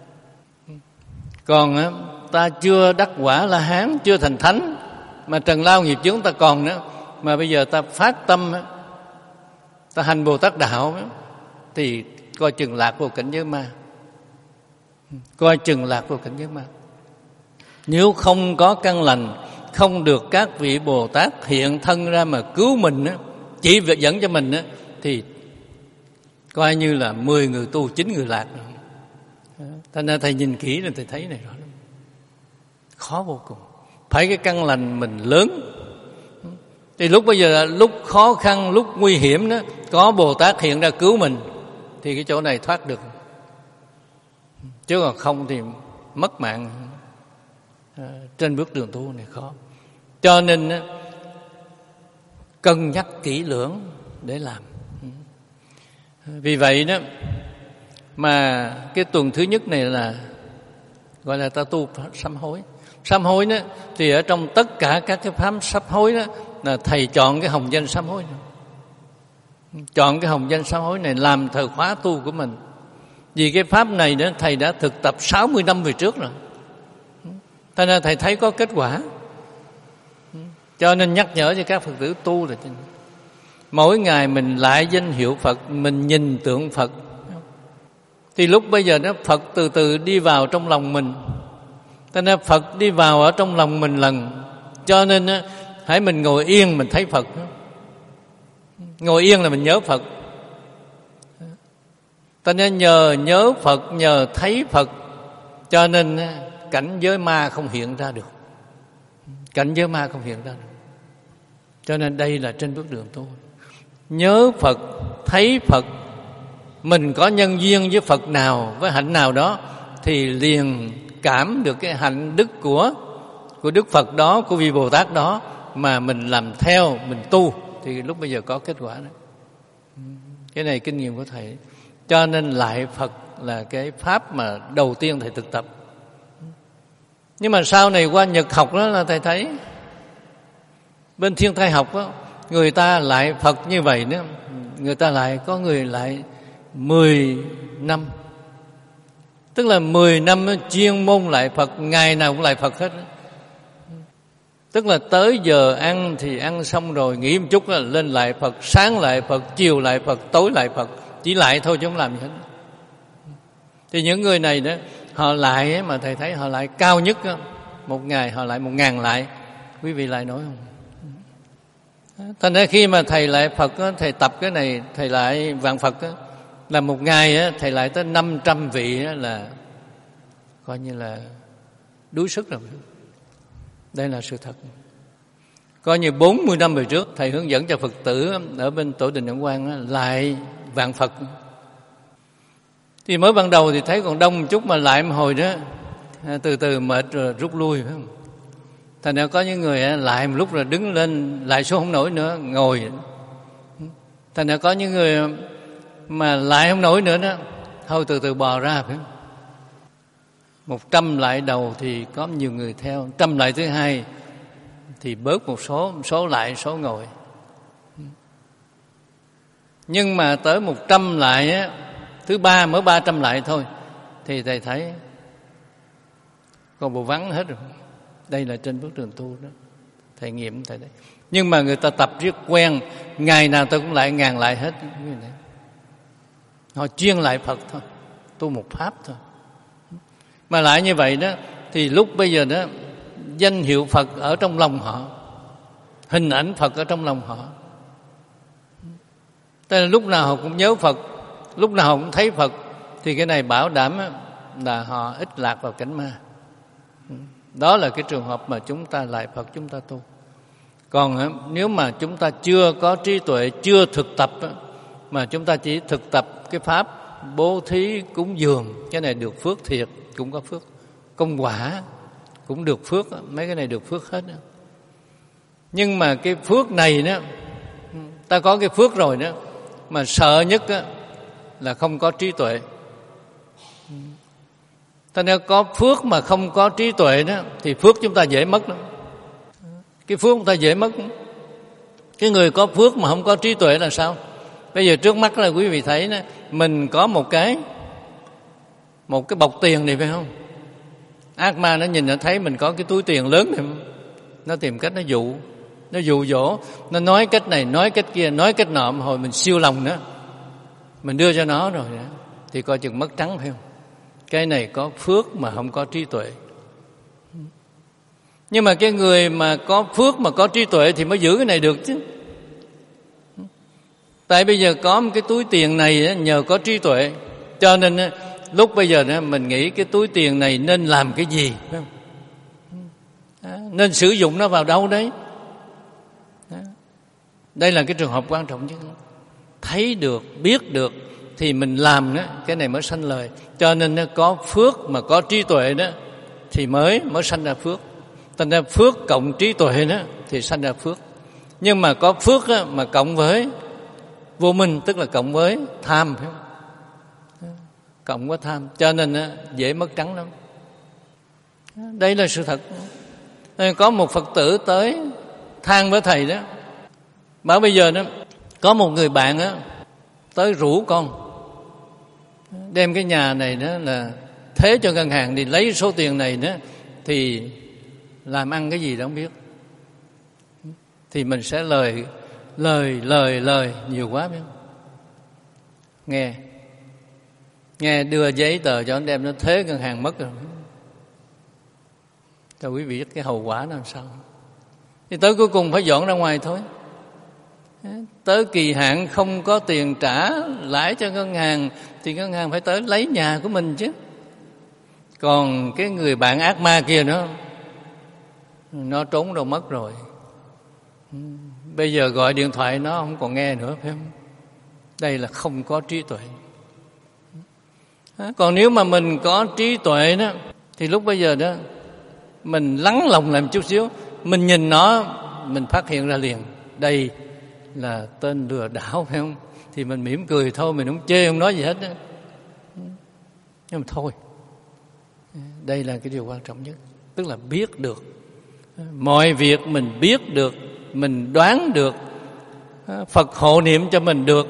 Còn á, ta chưa đắc quả La Hán, chưa thành thánh, mà trần lao nghiệp chướng ta còn nữa, mà bây giờ ta phát tâm, ta hành Bồ Tát đạo, thì coi chừng lạc vào cảnh giới ma, coi chừng lạc vào cảnh giới ma. Nếu không có căn lành, không được các vị Bồ Tát hiện thân ra mà cứu mình, chỉ việc dẫn cho mình, thì coi như là mười người tu chín người lạc. Thành ra thầy nhìn kỹ là thầy thấy này rõ lắm. Khó vô cùng. Phải cái căn lành mình lớn. Thì lúc bây giờ lúc khó khăn, lúc nguy hiểm đó, có Bồ Tát hiện ra cứu mình, thì cái chỗ này thoát được. Chứ còn không thì mất mạng. À, trên bước đường tu này khó. Cho nên cân nhắc kỹ lưỡng để làm. Vì vậy đó mà cái tuần thứ nhất này là gọi là ta tu sám hối. Sám hối đó thì ở trong tất cả các cái pháp sám hối đó là thầy chọn cái hồng danh sám hối này. Chọn cái hồng danh sám hối này làm thời khóa tu của mình. Vì cái pháp này đó thầy đã thực tập sáu mươi năm về trước rồi. Thế nên thầy thấy có kết quả. Cho nên nhắc nhở cho các Phật tử tu là mỗi ngày mình lại danh hiệu Phật, mình nhìn tượng Phật, thì lúc bây giờ đó Phật từ từ đi vào trong lòng mình. Thế nên Phật đi vào ở trong lòng mình lần. Cho nên đó, hãy mình ngồi yên mình thấy Phật. Ngồi yên là mình nhớ Phật. Thế nên nhờ nhớ Phật, nhờ thấy Phật, cho nên cảnh giới ma không hiện ra được. Cảnh giới ma không hiện ra được. Cho nên đây là trên bước đường tu. Nhớ Phật, thấy Phật, mình có nhân duyên với Phật nào, với hạnh nào đó, thì liền cảm được cái hạnh đức của của Đức Phật đó, của vị Bồ Tát đó, mà mình làm theo, mình tu, thì lúc bây giờ có kết quả đó. Cái này kinh nghiệm của thầy. Cho nên lại Phật là cái pháp mà đầu tiên thầy thực tập. Nhưng mà sau này qua Nhật học đó là thầy thấy bên Thiên Thai học đó, người ta lại Phật như vậy nữa. Người ta lại có người lại mười năm. Tức là mười năm chuyên môn lại Phật, ngày nào cũng lại Phật hết. Tức là tới giờ ăn thì ăn xong rồi nghỉ một chút là lên lại Phật, sáng lại Phật, chiều lại Phật, tối lại Phật, chỉ lại thôi chứ không làm gì hết. Thì những người này đó, họ lại mà thầy thấy họ lại cao nhất đó, một ngày họ lại một ngàn lại. Quý vị lại nói không? Thành ra khi mà thầy lại Phật đó, thầy tập cái này, thầy lại vạn Phật đó, là một ngày đó, thầy lại tới năm trăm vị đó, là coi như là đuối sức rồi. Đây là sự thật. Coi như bốn mươi năm về trước, thầy hướng dẫn cho Phật tử ở bên Tổ Đình Ấn Quang đó, lại vạn Phật. Thì mới ban đầu thì thấy còn đông một chút, mà lại một hồi đó từ từ mệt rồi rút lui, phải không? Thành ra có những người lại một lúc rồi đứng lên lại xuống không nổi nữa, ngồi. Thành ra có những người mà lại không nổi nữa đó, thôi từ từ bò ra, phải không? Một trăm lại đầu thì có nhiều người theo, trăm lại thứ hai thì bớt một số, một số lại, số ngồi. Nhưng mà tới một trăm lại á, thứ ba mới ba trăm lại thôi, thì thầy thấy còn bộ vắng hết rồi. Đây là trên bước đường tu đó, thầy nghiệm thầy đấy. Nhưng mà người ta tập rất quen, ngày nào tôi cũng lại ngàn lại hết. Họ chuyên lại Phật thôi, tu một pháp thôi. Mà lại như vậy đó, thì lúc bây giờ đó, danh hiệu Phật ở trong lòng họ, hình ảnh Phật ở trong lòng họ. Tức là lúc nào họ cũng nhớ Phật, lúc nào họ cũng thấy Phật, thì cái này bảo đảm là họ ít lạc vào cảnh ma. Đó là cái trường hợp mà chúng ta lại Phật, chúng ta tu. Còn nếu mà chúng ta chưa có trí tuệ, chưa thực tập, mà chúng ta chỉ thực tập cái pháp bố thí cúng dường, cái này được phước thiệt, cũng có phước. Công quả cũng được phước, mấy cái này được phước hết. Nhưng mà cái phước này đó, ta có cái phước rồi đó, mà sợ nhất đó, là không có trí tuệ. Ta nếu có phước mà không có trí tuệ đó, thì phước chúng ta dễ mất đó. Cái phước chúng ta dễ mất. Cái người có phước mà không có trí tuệ là sao? Bây giờ trước mắt là quý vị thấy đó, mình có một cái một cái bọc tiền này, phải không? Ác ma nó nhìn nó thấy mình có cái túi tiền lớn này, nó tìm cách nó dụ, nó dụ dỗ, nó nói cách này, nói cách kia, nói cách nọ, hồi mình siêu lòng nữa, mình đưa cho nó rồi đó, thì coi chừng mất trắng, phải không? Cái này có phước mà không có trí tuệ. Nhưng mà cái người mà có phước mà có trí tuệ thì mới giữ cái này được chứ. Tại bây giờ có một cái túi tiền này nhờ có trí tuệ, cho nên lúc bây giờ mình nghĩ cái túi tiền này nên làm cái gì, phải không? Nên sử dụng nó vào đâu đấy. Đây là cái trường hợp quan trọng nhất. Thấy được, biết được thì mình làm đó, cái này mới sanh lời. Cho nên nó có phước mà có trí tuệ đó thì mới mới sanh ra phước. Thành ra phước cộng trí tuệ đó thì sanh ra phước. Nhưng mà có phước đó, mà cộng với vô minh, tức là cộng với tham, phải không? Cộng với tham, cho nên đó, dễ mất trắng lắm. Đây là sự thật. Có một Phật tử tới than với thầy đó, bảo bây giờ đó có một người bạn đó tới rủ con đem cái nhà này đó là thế cho ngân hàng, thì lấy số tiền này đó thì làm ăn cái gì đó không biết, thì mình sẽ lời lời lời lời nhiều quá, biết không? Nghe nghe đưa giấy tờ cho anh đem nó thế ngân hàng mất rồi, cho quý vị biết cái hậu quả nó làm sao. Thì tới cuối cùng phải dọn ra ngoài thôi. Tới kỳ hạn không có tiền trả lãi cho ngân hàng thì ngân hàng phải tới lấy nhà của mình chứ. Còn cái người bạn ác ma kia nó nó trốn đâu mất rồi. Bây giờ gọi điện thoại nó không còn nghe nữa, phải không? Đây là không có trí tuệ. Còn nếu mà mình có trí tuệ đó thì lúc bây giờ đó mình lắng lòng làm chút xíu, mình nhìn nó, mình phát hiện ra liền đây là tên lừa đảo, phải không? Thì mình mỉm cười thôi, mình không chê, không nói gì hết đó. Nhưng mà thôi, đây là cái điều quan trọng nhất. Tức là biết được mọi việc, mình biết được, mình đoán được, Phật hộ niệm cho mình được,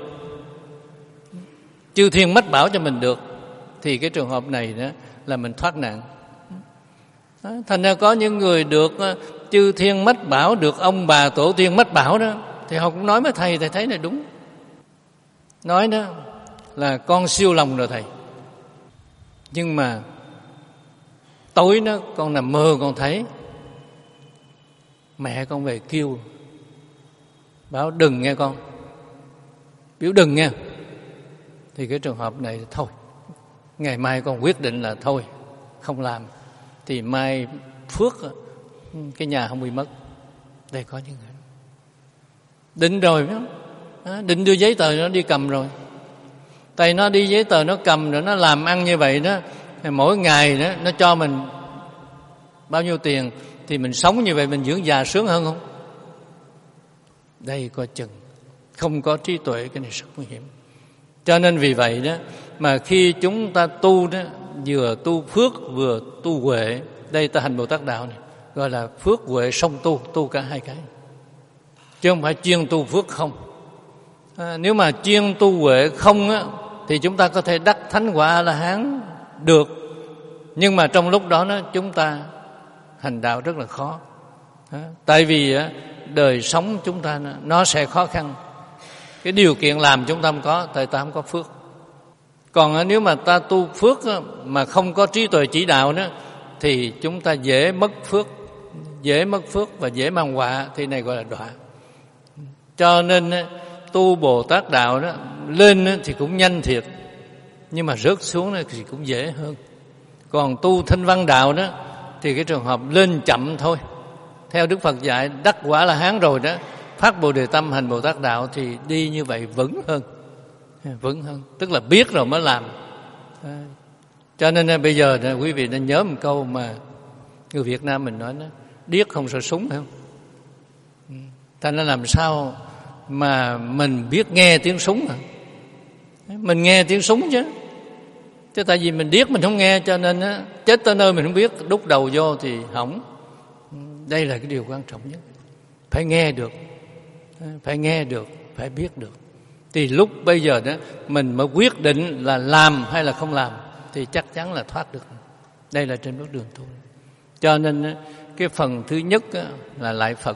chư thiên mách bảo cho mình được, thì cái trường hợp này đó là mình thoát nạn. Thành ra có những người được chư thiên mách bảo, được ông bà tổ tiên mách bảo đó, thì họ cũng nói với thầy, thầy thấy là đúng. Nói đó là con siêu lòng rồi thầy. Nhưng mà tối đó con nằm mơ con thấy mẹ con về kêu, bảo đừng nghe con, biểu đừng nghe. Thì cái trường hợp này thôi, ngày mai con quyết định là thôi, không làm. Thì mai phước cái nhà không bị mất. Đây có những người định rồi đó, định đưa giấy tờ nó đi cầm rồi. Tại nó đi giấy tờ nó cầm rồi nó làm ăn như vậy đó, mỗi ngày đó nó cho mình bao nhiêu tiền thì mình sống như vậy mình dưỡng già sướng hơn không? Đây coi chừng không có trí tuệ, cái này rất nguy hiểm. Cho nên vì vậy đó mà khi chúng ta tu đó, vừa tu phước vừa tu huệ. Đây ta hành Bồ Tát đạo này gọi là phước huệ song tu, tu cả hai cái, chứ không phải chuyên tu phước không. À, nếu mà chuyên tu huệ không á, thì chúng ta có thể đắc thánh quả A La Hán được, nhưng mà trong lúc đó, đó chúng ta hành đạo rất là khó. À, tại vì á, đời sống chúng ta nó sẽ khó khăn. Cái điều kiện làm chúng ta không có, tại ta không có phước. Còn nếu mà ta tu phước mà không có trí tuệ chỉ đạo đó, thì chúng ta dễ mất phước, dễ mất phước và dễ mang họa, thì này gọi là đọa. Cho nên tu Bồ Tát đạo đó, lên thì cũng nhanh thiệt, nhưng mà rớt xuống thì cũng dễ hơn. Còn tu Thanh Văn đạo đó thì cái trường hợp lên chậm thôi. Theo Đức Phật dạy, đắc quả là Hán rồi đó, phát Bồ Đề tâm hành Bồ Tát đạo thì đi như vậy vững hơn, vững hơn, tức là biết rồi mới làm. Cho nên bây giờ quý vị nên nhớ một câu mà người Việt Nam mình nói đó, điếc không sợ súng, phải không? Thành ra làm sao mà mình biết nghe tiếng súng hả? Mình nghe tiếng súng chứ. Chứ tại vì mình điếc mình không nghe, cho nên á, chết tới nơi mình không biết, đút đầu vô thì hỏng. Đây là cái điều quan trọng nhất. Phải nghe được, phải nghe được, phải biết được. Thì lúc bây giờ đó mình mới quyết định là làm hay là không làm, thì chắc chắn là thoát được. Đây là trên bước đường tu. Cho nên cái phần thứ nhất là lại Phật.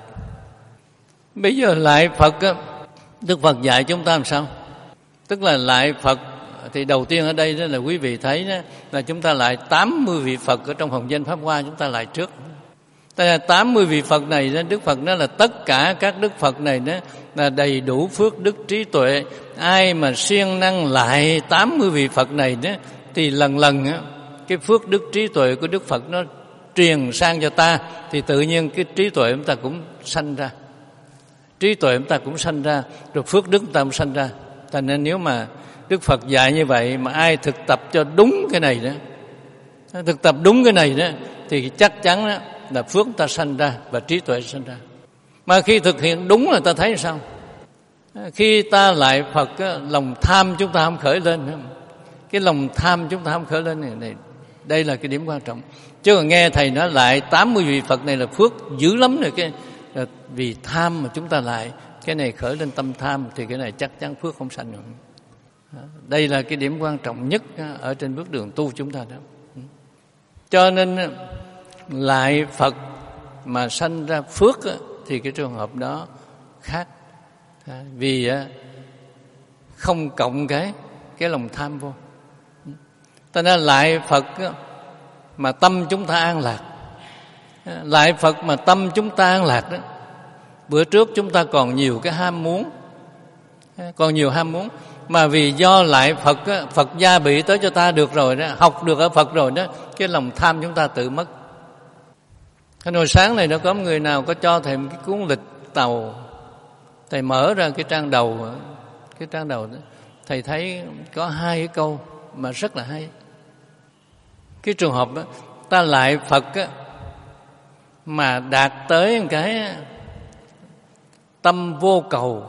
Bây giờ lại Phật, Đức Phật dạy chúng ta làm sao? Tức là lại Phật thì đầu tiên ở đây đó là quý vị thấy đó, là chúng ta lại tám mươi vị Phật ở trong Hồng Danh Pháp Hoa, chúng ta lại trước. Tại là tám mươi vị Phật này đó, Đức Phật nói là tất cả các Đức Phật này đó là đầy đủ phước đức trí tuệ. Ai mà siêng năng lại tám mươi vị Phật này đó, thì lần lần á, cái phước đức trí tuệ của Đức Phật nó truyền sang cho ta, thì tự nhiên cái trí tuệ chúng ta cũng sanh ra. Trí tuệ chúng ta cũng sanh ra, rồi phước đức chúng ta cũng sanh ra. Cho nên nếu mà Đức Phật dạy như vậy mà ai thực tập cho đúng cái này đó, thực tập đúng cái này đó, thì chắc chắn đó là phước ta sanh ra và trí tuệ sanh ra. Mà khi thực hiện đúng là ta thấy sao? Khi ta lại Phật, lòng tham chúng ta không khởi lên. Cái lòng tham chúng ta không khởi lên này, này. Đây là cái điểm quan trọng. Chứ còn nghe thầy nói lại tám mươi vị Phật này là phước dữ lắm rồi, cái là vì tham mà chúng ta lại cái này khởi lên tâm tham, thì cái này chắc chắn phước không sanh rồi. Đây là cái điểm quan trọng nhất ở trên bước đường tu chúng ta đó. Cho nên lại Phật mà sanh ra phước thì cái trường hợp đó khác. Vì không cộng cái cái lòng tham vô. Ta nên lại Phật mà tâm chúng ta an lạc. Lại Phật mà tâm chúng ta an lạc đó. Bữa trước chúng ta còn nhiều cái ham muốn, còn nhiều ham muốn, mà vì do lại Phật, Phật gia bị tới cho ta được rồi đó, học được ở Phật rồi đó, cái lòng tham chúng ta tự mất. Hồi sáng này nó có người nào có cho thầy một cái cuốn lịch tàu, thầy mở ra cái trang đầu, cái trang đầu đó, thầy thấy có hai cái câu mà rất là hay. Cái trường hợp đó, ta lại Phật á, mà đạt tới một cái tâm vô cầu,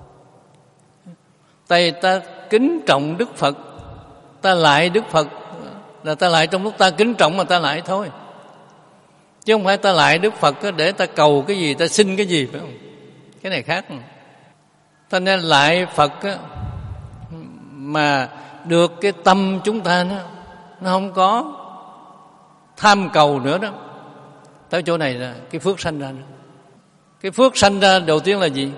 tay ta kính trọng Đức Phật, ta lại Đức Phật là ta lại trong lúc ta kính trọng mà ta lại thôi, chứ không phải ta lại Đức Phật để ta cầu cái gì, ta xin cái gì, phải không? Cái này khác. Ta nên lại Phật mà được cái tâm chúng ta nó, nó không có tham cầu nữa đó, tới chỗ này là cái phước sanh ra. Cái phước sanh ra đầu tiên là gì?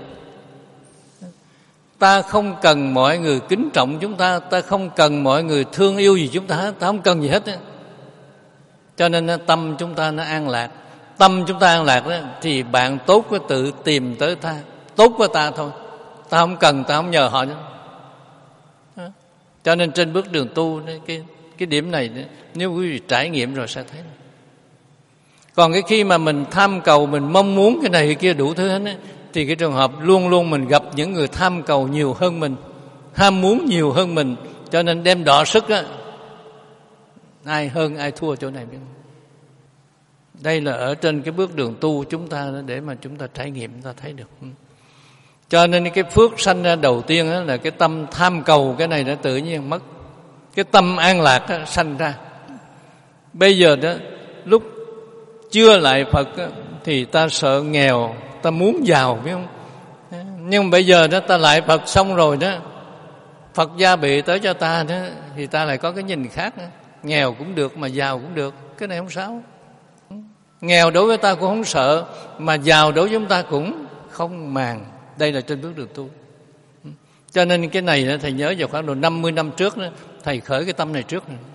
Ta không cần mọi người kính trọng chúng ta, ta không cần mọi người thương yêu gì chúng ta hết, ta không cần gì hết. Cho nên tâm chúng ta nó an lạc. Tâm chúng ta an lạc đó, thì bạn tốt có tự tìm tới ta, tốt với ta thôi. Ta không cần, ta không nhờ họ nữa. Cho nên trên bước đường tu, cái, cái điểm này nếu quý vị trải nghiệm rồi sẽ thấy. Còn cái khi mà mình tham cầu, mình mong muốn cái này cái kia đủ thứ hết, thì cái trường hợp luôn luôn mình gặp những người tham cầu nhiều hơn mình, ham muốn nhiều hơn mình, cho nên đem đọ sức á, ai hơn ai thua chỗ này biết không? Đây là ở trên cái bước đường tu chúng ta để mà chúng ta trải nghiệm, chúng ta thấy được. Cho nên cái phước sanh ra đầu tiên đó là cái tâm tham cầu, cái này đã tự nhiên mất. Cái tâm an lạc đó, sanh ra. Bây giờ đó, lúc chưa lại Phật đó, thì ta sợ nghèo, ta muốn giàu biết không? Nhưng bây giờ đó ta lại Phật xong rồi đó, Phật gia bị tới cho ta đó, thì ta lại có cái nhìn khác đó. Nghèo cũng được mà giàu cũng được, cái này không sao. Nghèo đối với ta cũng không sợ, mà giàu đối với chúng ta cũng không màng. Đây là trên bước đường tu. Cho nên cái này thầy nhớ vào khoảng độ năm mươi năm trước đó, thầy khởi cái tâm này trước này.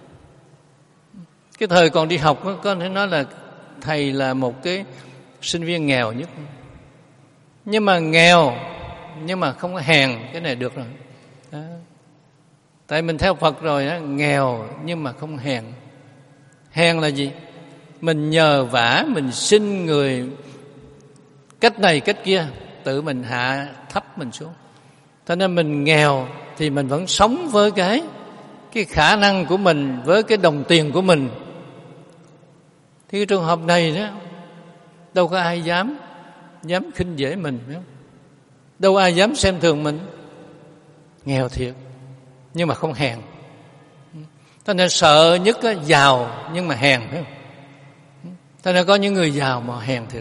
Cái thời còn đi học đó, có thể nói là thầy là một cái sinh viên nghèo nhất. Nhưng mà nghèo nhưng mà không có hèn, cái này được rồi đó. Tại mình theo Phật rồi đó, nghèo nhưng mà không hèn. Hèn là gì? Mình nhờ vả, mình xin người cách này cách kia, tự mình hạ thấp mình xuống. Cho nên mình nghèo thì mình vẫn sống với cái cái khả năng của mình, với cái đồng tiền của mình. Thì cái trường hợp này đó, đâu có ai dám dám khinh dễ mình, phải không? Đâu ai dám xem thường mình. Nghèo thiệt nhưng mà không hèn. Cho nên sợ nhất á, giàu nhưng mà hèn, phải không? Cho nên có những người giàu mà hèn thiệt.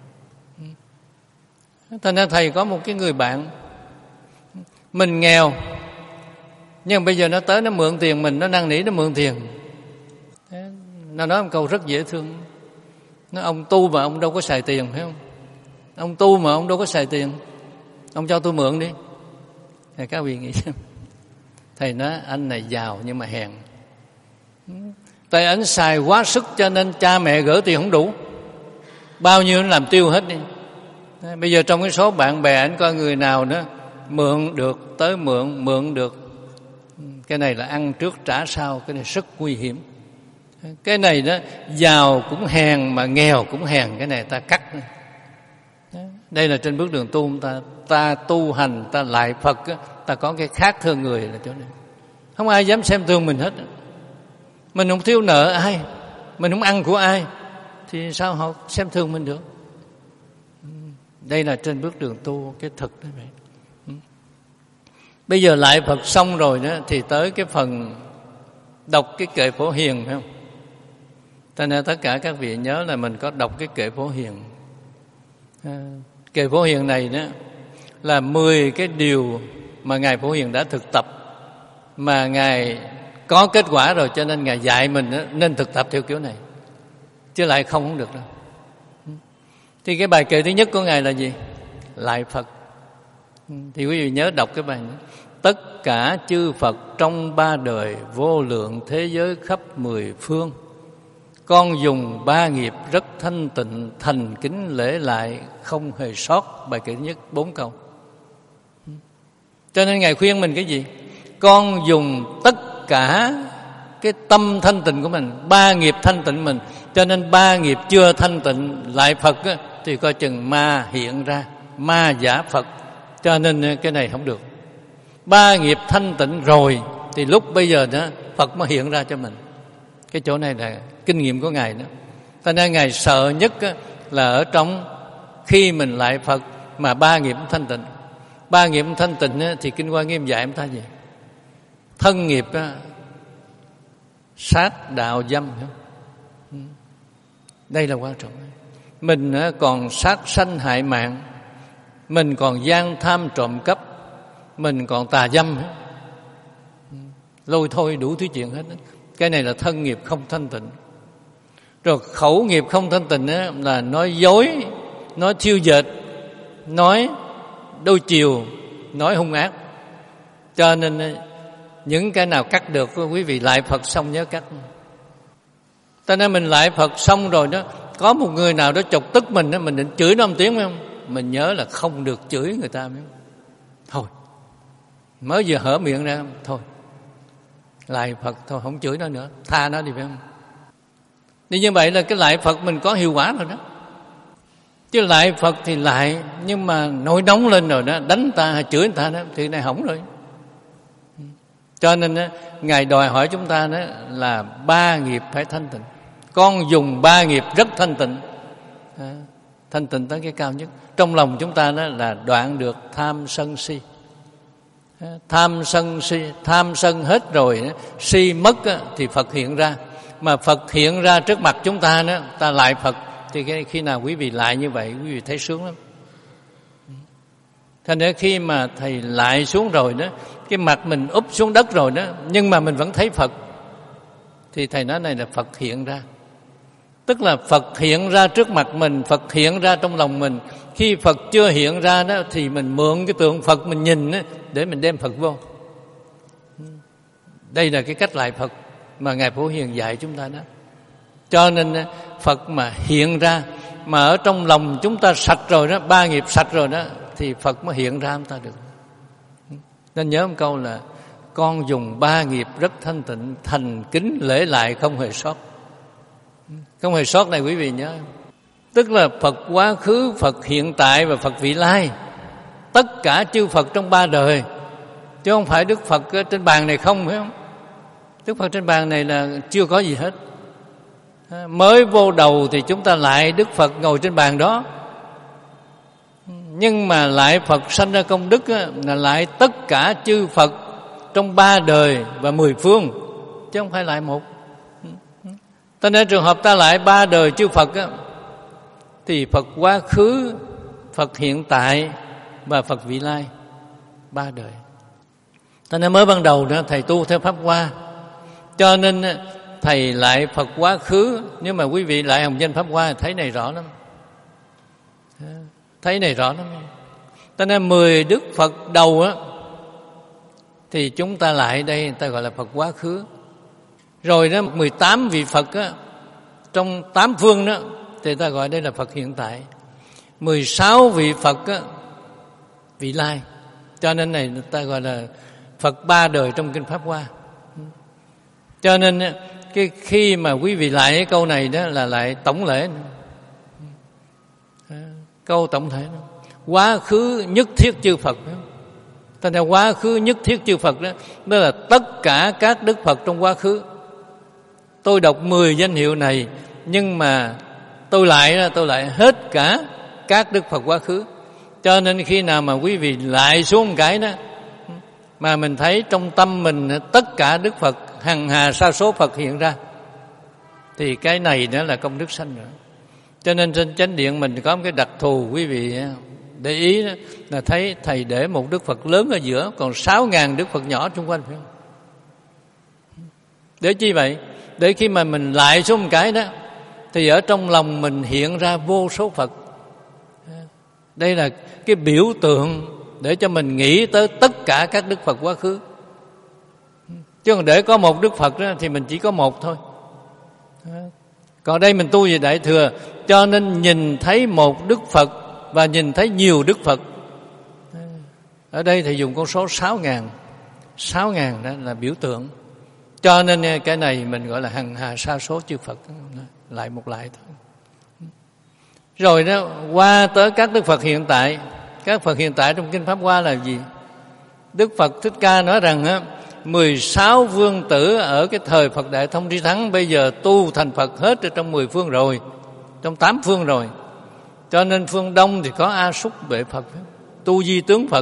Cho nên thầy có một cái người bạn, mình nghèo nhưng bây giờ nó tới nó mượn tiền mình, nó năn nỉ nó mượn tiền. Nó nói một câu rất dễ thương. Nó ông tu mà ông đâu có xài tiền, phải không? Ông tu mà ông đâu có xài tiền, ông cho tôi mượn đi. Thì các vị nghĩ xem. Thầy nói anh này giàu nhưng mà hèn. Tại anh xài quá sức cho nên cha mẹ gửi tiền không đủ, bao nhiêu anh làm tiêu hết đi. Bây giờ trong cái số bạn bè anh coi người nào nữa mượn được tới mượn, mượn được. Cái này là ăn trước trả sau, cái này rất nguy hiểm. Cái này đó giàu cũng hèn mà nghèo cũng hèn, cái này ta cắt. Đây là trên bước đường tu ta, ta tu hành, ta lại Phật, ta có cái khác thương người là chỗ này. Không ai dám xem thường mình hết. Mình không thiếu nợ ai, mình không ăn của ai, thì sao họ xem thường mình được? Đây là trên bước đường tu cái thực đó vậy. Bây giờ lại Phật xong rồi đó, thì tới cái phần đọc cái kệ Phổ Hiền, phải không? Cho nên tất cả các vị nhớ là mình có đọc cái kệ Phổ Hiền. À, kệ Phổ Hiền này đó là mười cái điều mà Ngài Phổ Hiền đã thực tập, mà Ngài có kết quả rồi, cho nên Ngài dạy mình đó, nên thực tập theo kiểu này, chứ lại không không được đâu. Thì cái bài kệ thứ nhất của Ngài là gì? Lại Phật. Thì quý vị nhớ đọc cái bài này. Tất cả chư Phật trong ba đời vô lượng thế giới khắp mười phương, con dùng ba nghiệp rất thanh tịnh, thành kính lễ lại, không hề sót. Bài kệ thứ nhất, bốn câu. Cho nên Ngài khuyên mình cái gì? Con dùng tất cả cái tâm thanh tịnh của mình, ba nghiệp thanh tịnh mình. Cho nên ba nghiệp chưa thanh tịnh lại Phật á, thì coi chừng ma hiện ra, ma giả Phật. Cho nên cái này không được. Ba nghiệp thanh tịnh rồi thì lúc bây giờ đó Phật mới hiện ra cho mình. Cái chỗ này là kinh nghiệm của Ngài đó. Cho nên Ngài sợ nhất là ở trong khi mình lại Phật mà ba nghiệp thanh tịnh. Ba nghiệp thanh tịnh thì Kinh Hoa Nghiêm dạy chúng ta gì? Thân nghiệp sát đạo dâm. Đây là quan trọng. Mình còn sát sanh hại mạng, mình còn gian tham trộm cắp, mình còn tà dâm, lôi thôi đủ thứ chuyện hết. Cái này là thân nghiệp không thanh tịnh. Rồi khẩu nghiệp không thanh tịnh á, là nói dối, nói thiêu dệt, nói đôi chiều, nói hung ác. Cho nên những cái nào cắt được quý vị lại Phật xong nhớ cắt. Cho nên mình lại Phật xong rồi đó, có một người nào đó chọc tức mình đó, mình định chửi nó một tiếng phải không? Mình nhớ là không được chửi người ta phải không? Thôi, mới vừa hở miệng ra, thôi lại Phật thôi, không chửi nó nữa, tha nó đi phải không? Thì như vậy là cái lại Phật mình có hiệu quả rồi đó. Chứ lại Phật thì lại, nhưng mà nổi nóng lên rồi đó, đánh ta hay chửi người ta đó, thì này hỏng rồi. Cho nên đó, Ngài đòi hỏi chúng ta đó là ba nghiệp phải thanh tịnh. Con dùng ba nghiệp rất thanh tịnh, à, thanh tịnh tới cái cao nhất. Trong lòng chúng ta đó là đoạn được tham sân si. À, tham sân si, tham sân hết rồi, si mất á, thì Phật hiện ra. Mà Phật hiện ra trước mặt chúng ta đó, ta lại Phật, thì khi nào quý vị lại như vậy, quý vị thấy sướng lắm. Thành ra khi mà Thầy lại xuống rồi đó, cái mặt mình úp xuống đất rồi đó, nhưng mà mình vẫn thấy Phật, thì Thầy nói này là Phật hiện ra. Tức là Phật hiện ra trước mặt mình, Phật hiện ra trong lòng mình. Khi Phật chưa hiện ra đó, thì mình mượn cái tượng Phật mình nhìn đó, để mình đem Phật vô. Đây là cái cách lại Phật mà Ngài Phổ Hiền dạy chúng ta đó. Cho nên Phật mà hiện ra, mà ở trong lòng chúng ta sạch rồi đó, ba nghiệp sạch rồi đó, thì Phật mới hiện ra chúng ta được. Nên nhớ một câu là con dùng ba nghiệp rất thanh tịnh, thành kính lễ lại không hề sót. Không hề sót này quý vị nhớ. Tức là Phật quá khứ, Phật hiện tại và Phật vị lai. Tất cả chư Phật trong ba đời, chứ không phải Đức Phật trên bàn này không, phải không? Đức Phật trên bàn này là chưa có gì hết. Mới vô đầu thì chúng ta lại Đức Phật ngồi trên bàn đó. Nhưng mà lại Phật sanh ra công đức á, là lại tất cả chư Phật trong ba đời và mười phương, chứ không phải lại một. Cho nên trường hợp ta lại ba đời chư Phật á, thì Phật quá khứ, Phật hiện tại và Phật vị lai, ba đời. Cho nên mới ban đầu đó Thầy tu theo Pháp Hoa, cho nên Thầy lại Phật quá khứ. Nhưng mà quý vị lại hồng danh Pháp Hoa thấy này rõ lắm, thấy này rõ lắm. Cho nên mười Đức Phật đầu á, thì chúng ta lại đây người ta gọi là Phật quá khứ. Rồi đó mười tám vị Phật á, trong tám phương đó, thì ta gọi đây là Phật hiện tại. mười sáu vị Phật á, vị lai. Cho nên này ta gọi là Phật ba đời trong kinh Pháp Hoa. Cho nên cái khi mà quý vị lại cái câu này đó là lại tổng lễ, câu tổng thể đó. Quá khứ nhất thiết chư Phật đó. Thành ra quá khứ nhất thiết chư Phật đó, đó là tất cả các Đức Phật trong quá khứ. Tôi đọc mười danh hiệu này, nhưng mà tôi lại tôi lại hết cả các Đức Phật quá khứ. Cho nên khi nào mà quý vị lại xuống một cái đó, mà mình thấy trong tâm mình tất cả Đức Phật, hằng hà sa số Phật hiện ra, thì cái này đó là công đức sanh rồi. Cho nên trên chánh điện mình có một cái đặc thù, quý vị để ý đó, là thấy Thầy để một Đức Phật lớn ở giữa, còn sáu ngàn Đức Phật nhỏ xung quanh, phải không? Để chi vậy? Để khi mà mình lại xuống một cái đó, thì ở trong lòng mình hiện ra vô số Phật. Đây là cái biểu tượng để cho mình nghĩ tới tất cả các Đức Phật quá khứ. Chứ còn để có một Đức Phật đó, thì mình chỉ có một thôi. Còn đây mình tu về Đại Thừa, cho nên nhìn thấy một Đức Phật và nhìn thấy nhiều Đức Phật. Ở đây thì dùng con số sáu ngàn. Sáu ngàn đó là biểu tượng. Cho nên cái này mình gọi là hằng hà sa số chư Phật, lại một lại thôi. Rồi đó qua tới các Đức Phật hiện tại. Các Phật hiện tại trong kinh Pháp Hoa là gì? Đức Phật Thích Ca nói rằng á, mười sáu vương tử ở cái thời Phật Đại Thông Tri Thắng bây giờ tu thành Phật hết ở trong mười phương rồi, trong tám phương rồi. Cho nên phương Đông thì có A Súc Bệ Phật, tu di tướng Phật.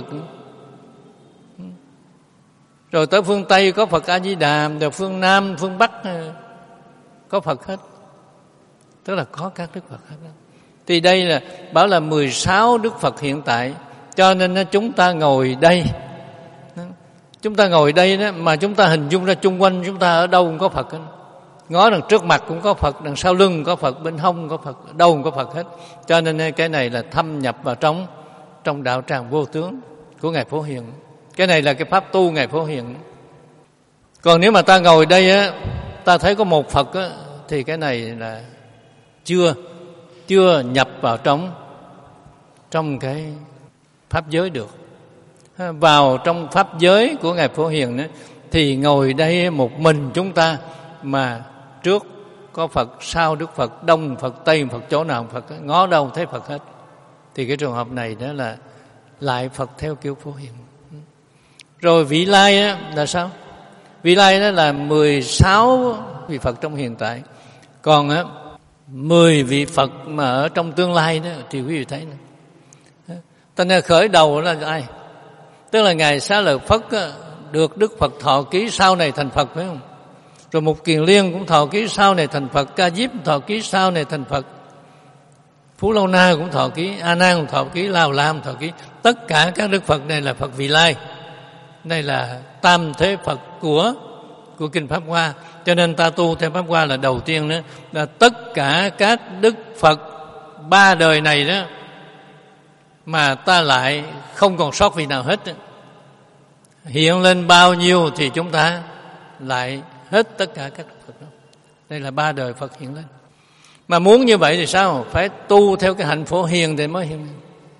Rồi tới phương Tây có Phật A Di Đà, rồi phương Nam, phương Bắc có Phật hết. Tức là có các Đức Phật hết đó. Thì đây là bảo là mười sáu Đức Phật hiện tại. Cho nên chúng ta ngồi đây, chúng ta ngồi đây đó, mà chúng ta hình dung ra chung quanh chúng ta ở đâu cũng có Phật. Ngó đằng trước mặt cũng có Phật, đằng sau lưng cũng có Phật, bên hông có Phật, đâu cũng có Phật hết. Cho nên cái này là thâm nhập vào trong trong đạo tràng vô tướng của Ngài Phổ Hiền. Cái này là cái pháp tu Ngài Phổ Hiền. Còn nếu mà ta ngồi đây á, ta thấy có một Phật á, thì cái này là chưa chưa nhập vào trong trong cái pháp giới được. Vào trong pháp giới của Ngài Phổ Hiền đó, thì ngồi đây một mình chúng ta, mà trước có Phật, sau Đức Phật, đông Phật, tây Phật, chỗ nào Phật, ngó đâu thấy Phật hết. Thì cái trường hợp này đó là lại Phật theo kiểu Phổ Hiền. Rồi vị lai đó là sao? Vị lai đó là mười sáu vị Phật trong hiện tại. Còn á, mười vị Phật mà ở trong tương lai đó thì quý vị thấy nữa. Tên là khởi đầu là ai? Tức là Ngài Xá Lợi Phất á, được Đức Phật thọ ký sau này thành Phật, phải không? Rồi Mục Kiền Liên cũng thọ ký sau này thành Phật, Ca Diếp thọ ký sau này thành Phật, Phú Lâu Na cũng thọ ký, A Nan cũng thọ ký, La Hầu La cũng thọ ký. Tất cả các Đức Phật này là Phật vị lai. Đây là tam thế Phật của của kinh Pháp Hoa. Cho nên ta tu theo Pháp Hoa là đầu tiên đó, là tất cả các Đức Phật ba đời này đó mà ta lại không còn sót vị nào hết. Hiện lên bao nhiêu thì chúng ta lại hết tất cả các Đức Phật đó. Đây là ba đời Phật hiện lên. Mà muốn như vậy thì sao? Phải tu theo cái hạnh Phổ Hiền thì mới hiện.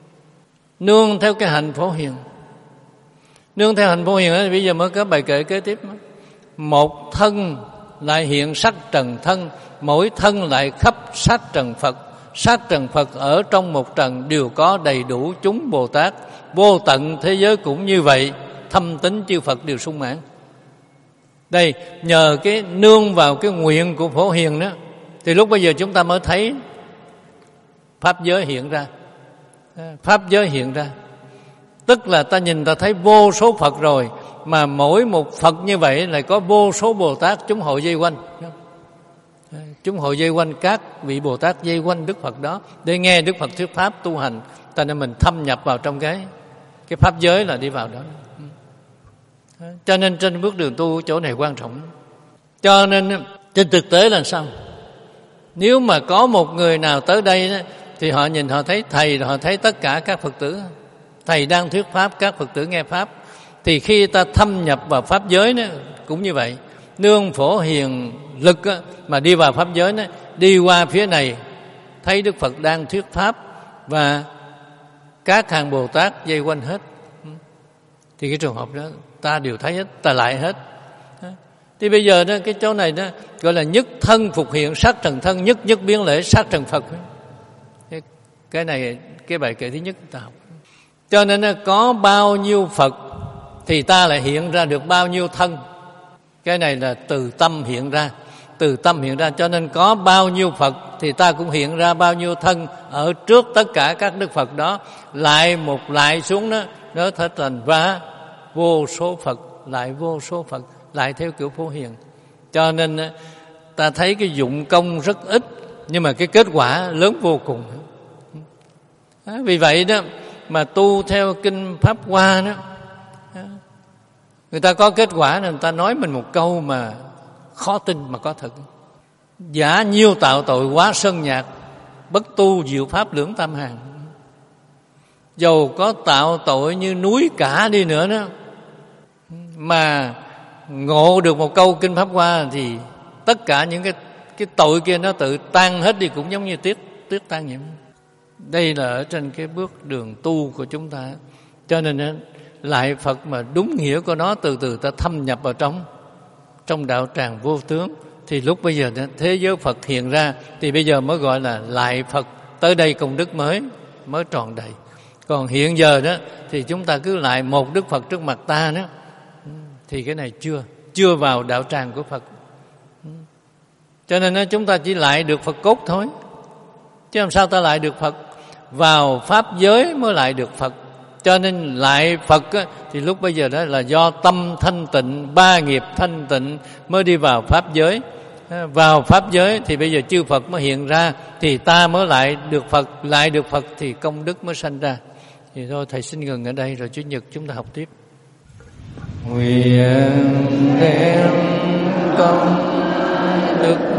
Nương theo cái hạnh Phổ Hiền. Nương theo hạnh Phổ Hiền đó, bây giờ mới có bài kệ kế tiếp. Một thân lại hiện sắc trần thân, mỗi thân lại khắp sát trần Phật. Sát trần Phật ở trong một trần đều có đầy đủ chúng Bồ Tát. Vô tận thế giới cũng như vậy, thâm tín chư Phật đều sung mãn. Đây, nhờ cái nương vào cái nguyện của Phổ Hiền đó, thì lúc bây giờ chúng ta mới thấy pháp giới hiện ra. Pháp giới hiện ra. Tức là ta nhìn ta thấy vô số Phật rồi, mà mỗi một Phật như vậy lại có vô số Bồ Tát chúng hội dây quanh. Chúng hội dây quanh các vị Bồ Tát dây quanh Đức Phật đó để nghe Đức Phật thuyết pháp tu hành. Ta nên mình thâm nhập vào trong cái cái pháp giới là đi vào đó. Cho nên trên bước đường tu chỗ này quan trọng. Cho nên trên thực tế là sao? Nếu mà có một người nào tới đây đó, thì họ nhìn họ thấy thầy, họ thấy tất cả các Phật tử. Thầy đang thuyết pháp, các Phật tử nghe pháp. Thì khi ta thâm nhập vào pháp giới đó, cũng như vậy. Nương Phổ Hiền lực đó, mà đi vào pháp giới đó, đi qua phía này thấy Đức Phật đang thuyết pháp và các hàng Bồ Tát dây quanh hết. Thì cái trường hợp đó ta đều thấy hết, ta lại hết. Thì bây giờ đó, cái chỗ này đó gọi là nhất thân phục hiện sát trần thân, nhất nhất biến lễ sát trần Phật. Cái này cái bài kệ thứ nhất ta học. Cho nên có bao nhiêu Phật thì ta lại hiện ra được bao nhiêu thân. Cái này là từ tâm hiện ra, từ tâm hiện ra. Cho nên có bao nhiêu Phật thì ta cũng hiện ra bao nhiêu thân ở trước tất cả các Đức Phật đó. Lại một lại xuống đó, nó thật thành và vô số Phật, lại vô số Phật, lại theo kiểu Phổ Hiền. Cho nên ta thấy cái dụng công rất ít, nhưng mà cái kết quả lớn vô cùng. Vì vậy đó mà tu theo kinh Pháp Hoa đó, người ta có kết quả, người ta nói mình một câu mà khó tin mà có thật. Giả nhiêu tạo tội quá sơn nhạc, bất tu diệu pháp lưỡng tam hàng. Dầu có tạo tội như núi cả đi nữa đó, mà ngộ được một câu kinh Pháp Hoa thì tất cả những cái cái tội kia nó tự tan hết đi, cũng giống như tuyết tuyết tan nhiễm. Đây là ở trên cái bước đường tu của chúng ta. Cho nên lại Phật mà đúng nghĩa của nó, từ từ ta thâm nhập vào trong trong đạo tràng vô tướng, thì lúc bây giờ thế giới Phật hiện ra, thì bây giờ mới gọi là lại Phật. Tới đây công đức mới mới tròn đầy. Còn hiện giờ đó thì chúng ta cứ lại một Đức Phật trước mặt ta đó, thì cái này chưa chưa vào đạo tràng của Phật. Cho nên đó, chúng ta chỉ lại được Phật cốt thôi, chứ làm sao ta lại được Phật? Vào pháp giới mới lại được Phật. Cho nên lại Phật á, thì lúc bây giờ đó là do tâm thanh tịnh, ba nghiệp thanh tịnh mới đi vào pháp giới. Vào pháp giới thì bây giờ chư Phật mới hiện ra, thì ta mới lại được Phật. Lại được Phật thì công đức mới sanh ra. Thì thôi thầy xin ngừng ở đây, rồi Chủ nhật chúng ta học tiếp. Nguyện đem công được